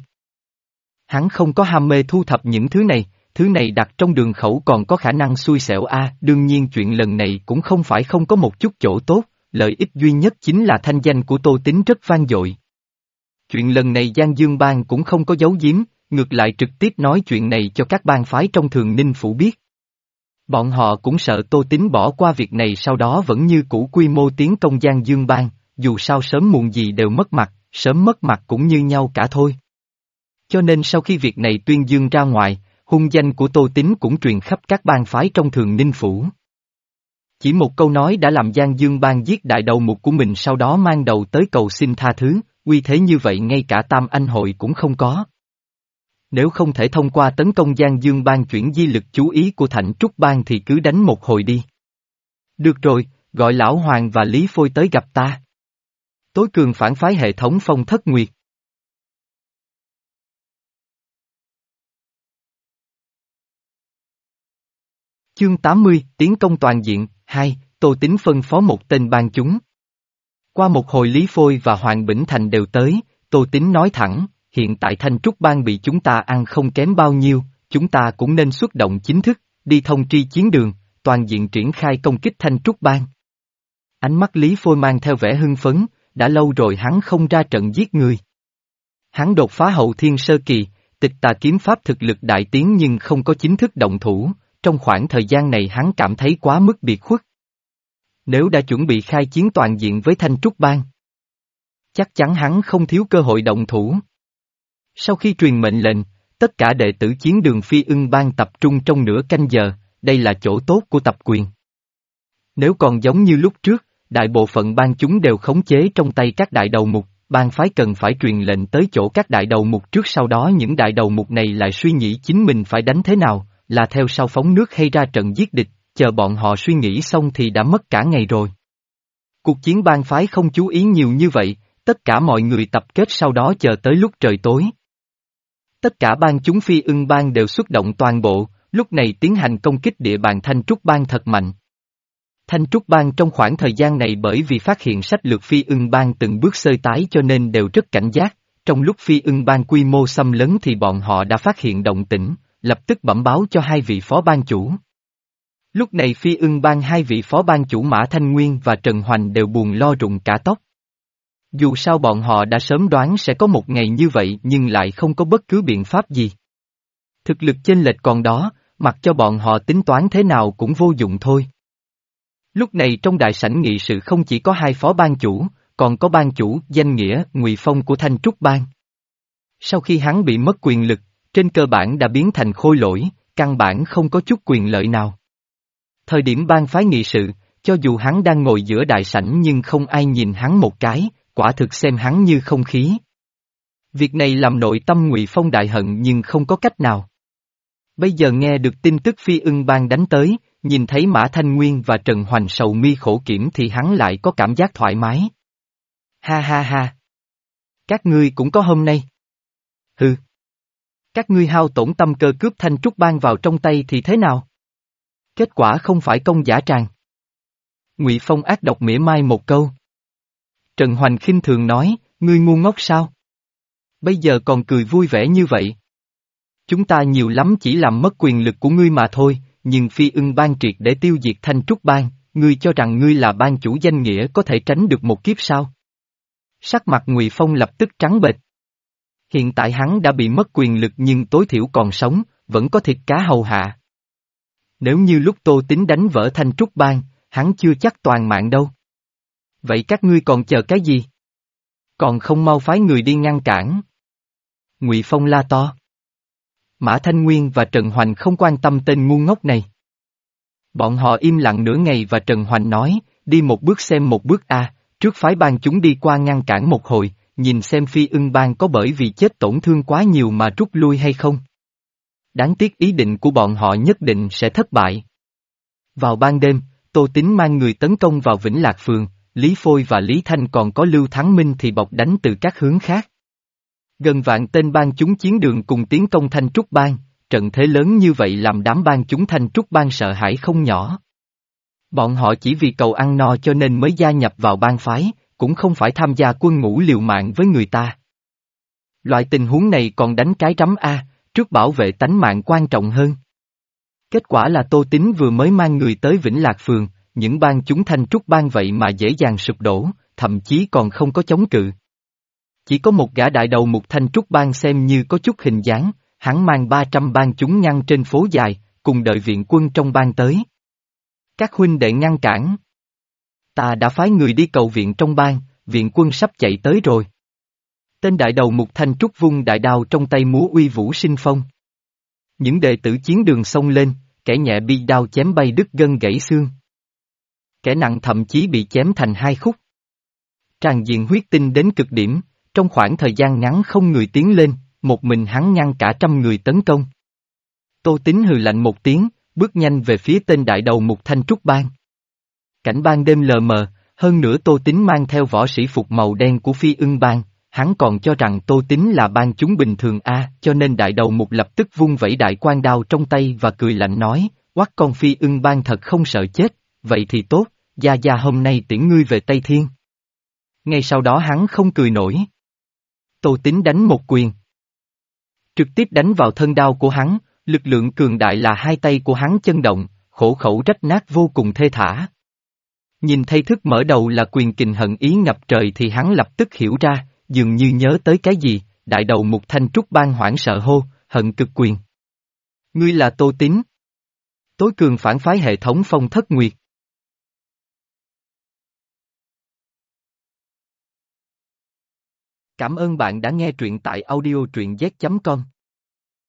Hắn không có ham mê thu thập những thứ này, thứ này đặt trong đường khẩu còn có khả năng xui xẻo a. Đương nhiên chuyện lần này cũng không phải không có một chút chỗ tốt, lợi ích duy nhất chính là thanh danh của Tô Tín rất vang dội. Chuyện lần này Giang Dương bang cũng không có giấu giếm, ngược lại trực tiếp nói chuyện này cho các bang phái trong Thường Ninh Phủ biết. Bọn họ cũng sợ Tô Tín bỏ qua việc này sau đó vẫn như cũ quy mô tiến công Giang Dương bang, dù sao sớm muộn gì đều mất mặt, sớm mất mặt cũng như nhau cả thôi. Cho nên sau khi việc này tuyên dương ra ngoài, hung danh của Tô Tín cũng truyền khắp các bang phái trong Thường Ninh Phủ. Chỉ một câu nói đã làm Giang Dương Bang giết đại đầu mục của mình, sau đó mang đầu tới cầu xin tha thứ, uy thế như vậy ngay cả Tam Anh hội cũng không có. Nếu không thể thông qua tấn công Giang Dương Bang chuyển di lực chú ý của Thạnh Trúc Bang thì cứ đánh một hồi đi. Được rồi, gọi Lão Hoàng và Lý Phôi tới gặp ta. Tối cường phản phái hệ thống Phong Thất Nguyệt. Chương tám mươi, tiến công toàn diện, hai, Tô Tín phân phó một tên ban chúng. Qua một hồi Lý Phôi và Hoàng Bỉnh Thành đều tới, Tô Tín nói thẳng, hiện tại Thanh Trúc Bang bị chúng ta ăn không kém bao nhiêu, chúng ta cũng nên xuất động chính thức, đi thông tri chiến đường, toàn diện triển khai công kích Thanh Trúc Bang. Ánh mắt Lý Phôi mang theo vẻ hưng phấn, đã lâu rồi hắn không ra trận giết người. Hắn đột phá hậu thiên sơ kỳ, tịch tà kiếm pháp thực lực đại tiến nhưng không có chính thức động thủ, trong khoảng thời gian này hắn cảm thấy quá mức biệt khuất. Nếu đã chuẩn bị khai chiến toàn diện với Thanh Trúc Bang, chắc chắn hắn không thiếu cơ hội động thủ. Sau khi truyền mệnh lệnh, tất cả đệ tử chiến đường Phi Ưng Bang tập trung trong nửa canh giờ, đây là chỗ tốt của tập quyền. Nếu còn giống như lúc trước, đại bộ phận bang chúng đều khống chế trong tay các đại đầu mục, bang phái cần phải truyền lệnh tới chỗ các đại đầu mục trước, sau đó những đại đầu mục này lại suy nghĩ chính mình phải đánh thế nào, là theo sau phóng nước hay ra trận giết địch, chờ bọn họ suy nghĩ xong thì đã mất cả ngày rồi. Cuộc chiến bang phái không chú ý nhiều như vậy, tất cả mọi người tập kết sau đó chờ tới lúc trời tối. Tất cả bang chúng Phi Ưng Bang đều xuất động toàn bộ, lúc này tiến hành công kích địa bàn Thanh Trúc Bang thật mạnh. Thanh Trúc Bang trong khoảng thời gian này bởi vì phát hiện sách lược Phi Ưng Bang từng bước xơi tái cho nên đều rất cảnh giác, trong lúc Phi Ưng Bang quy mô xâm lấn thì bọn họ đã phát hiện động tĩnh, lập tức bẩm báo cho hai vị phó ban chủ. Lúc này Phi Ưng Bang hai vị phó ban chủ Mã Thanh Nguyên và Trần Hoành đều buồn lo rụng cả tóc. Dù sao bọn họ đã sớm đoán sẽ có một ngày như vậy nhưng lại không có bất cứ biện pháp gì. Thực lực chênh lệch còn đó, mặc cho bọn họ tính toán thế nào cũng vô dụng thôi. Lúc này trong đại sảnh nghị sự không chỉ có hai phó ban chủ, còn có ban chủ danh nghĩa Ngụy Phong của Thanh Trúc Bang. Sau khi hắn bị mất quyền lực, trên cơ bản đã biến thành khôi lỗi, căn bản không có chút quyền lợi nào. Thời điểm ban phái nghị sự, cho dù hắn đang ngồi giữa đại sảnh nhưng không ai nhìn hắn một cái, quả thực xem hắn như không khí. Việc này làm nội tâm Ngụy Phong đại hận nhưng không có cách nào. Bây giờ nghe được tin tức Phi Ưng Bang đánh tới, nhìn thấy Mã Thanh Nguyên và Trần Hoành sầu mi khổ kiểm thì hắn lại có cảm giác thoải mái. Ha ha ha! Các ngươi cũng có hôm nay. Hừ! Các ngươi hao tổn tâm cơ cướp Thanh Trúc Bang vào trong tay thì thế nào? Kết quả không phải công giả tràng. Ngụy Phong ác độc mỉa mai một câu. Trần Hoành khinh thường nói, ngươi ngu ngốc sao? Bây giờ còn cười vui vẻ như vậy. Chúng ta nhiều lắm chỉ làm mất quyền lực của ngươi mà thôi, nhưng Phi Ưng Bang triệt để tiêu diệt Thanh Trúc Bang, ngươi cho rằng ngươi là ban chủ danh nghĩa có thể tránh được một kiếp sao? Sắc mặt Ngụy Phong lập tức trắng bệch. Hiện tại hắn đã bị mất quyền lực nhưng tối thiểu còn sống, vẫn có thịt cá hầu hạ. Nếu như lúc Tô Tín đánh vỡ Thanh Trúc Bang, hắn chưa chắc toàn mạng đâu. Vậy các ngươi còn chờ cái gì? Còn không mau phái người đi ngăn cản. Ngụy Phong la to. Mã Thanh Nguyên và Trần Hoành không quan tâm tên ngu ngốc này. Bọn họ im lặng nửa ngày và Trần Hoành nói, đi một bước xem một bước a, trước phái ban chúng đi qua ngăn cản một hồi, nhìn xem Phi Ưng Bang có bởi vì chết tổn thương quá nhiều mà rút lui hay không. Đáng tiếc ý định của bọn họ nhất định sẽ thất bại. Vào ban đêm, Tô Tín mang người tấn công vào Vĩnh Lạc Phường, Lý Phôi và Lý Thanh còn có Lưu Thắng Minh thì bọc đánh từ các hướng khác. Gần vạn tên bang chúng chiến đường cùng tiến công Thanh Trúc Bang, trận thế lớn như vậy làm đám bang chúng Thanh Trúc Bang sợ hãi không nhỏ. Bọn họ chỉ vì cầu ăn no cho nên mới gia nhập vào bang phái, cũng không phải tham gia quân ngũ liều mạng với người ta. Loại tình huống này còn đánh cái rắm A, trước bảo vệ tánh mạng quan trọng hơn. Kết quả là Tô Tín vừa mới mang người tới Vĩnh Lạc Phường, những bang chúng Thanh Trúc Bang vậy mà dễ dàng sụp đổ, thậm chí còn không có chống cự. Chỉ có một gã đại đầu mục Thanh Trúc Bang xem như có chút hình dáng, hắn mang ba trăm bang chúng ngăn trên phố dài, cùng đợi viện quân trong bang tới. Các huynh đệ ngăn cản. Ta đã phái người đi cầu viện trong bang, viện quân sắp chạy tới rồi. Tên đại đầu mục Thanh Trúc vung đại đao trong tay múa uy vũ sinh phong. Những đệ tử chiến đường xông lên, kẻ nhẹ bị đao chém bay đứt gân gãy xương. Kẻ nặng thậm chí bị chém thành hai khúc. Tràn diện huyết tinh đến cực điểm, trong khoảng thời gian ngắn không người tiến lên, một mình hắn ngăn cả trăm người tấn công. Tô Tín hừ lạnh một tiếng, bước nhanh về phía tên đại đầu Mục Thanh Trúc Bang. Cảnh ban đêm lờ mờ, hơn nữa Tô Tín mang theo võ sĩ phục màu đen của Phi Ưng Bang, hắn còn cho rằng Tô Tín là bang chúng bình thường a, cho nên đại đầu Mục lập tức vung vẩy đại quan đao trong tay và cười lạnh nói, quắc con Phi Ưng Bang thật không sợ chết, vậy thì tốt, gia gia hôm nay tiễn ngươi về Tây Thiên. Ngay sau đó hắn không cười nổi. Tô Tín đánh một quyền. Trực tiếp đánh vào thân đao của hắn, lực lượng cường đại là hai tay của hắn chân động, khổ khẩu rách nát vô cùng thê thảm. Nhìn thấy thức mở đầu là quyền kình hận ý ngập trời thì hắn lập tức hiểu ra, dường như nhớ tới cái gì, đại đầu Mục Thanh Trúc Bang hoảng sợ hô, hận cực quyền. Ngươi là Tô Tín. Tối cường phản phái hệ thống Phong Thất Nguyệt. Cảm ơn bạn đã nghe truyện tại audio truyện z chấm com.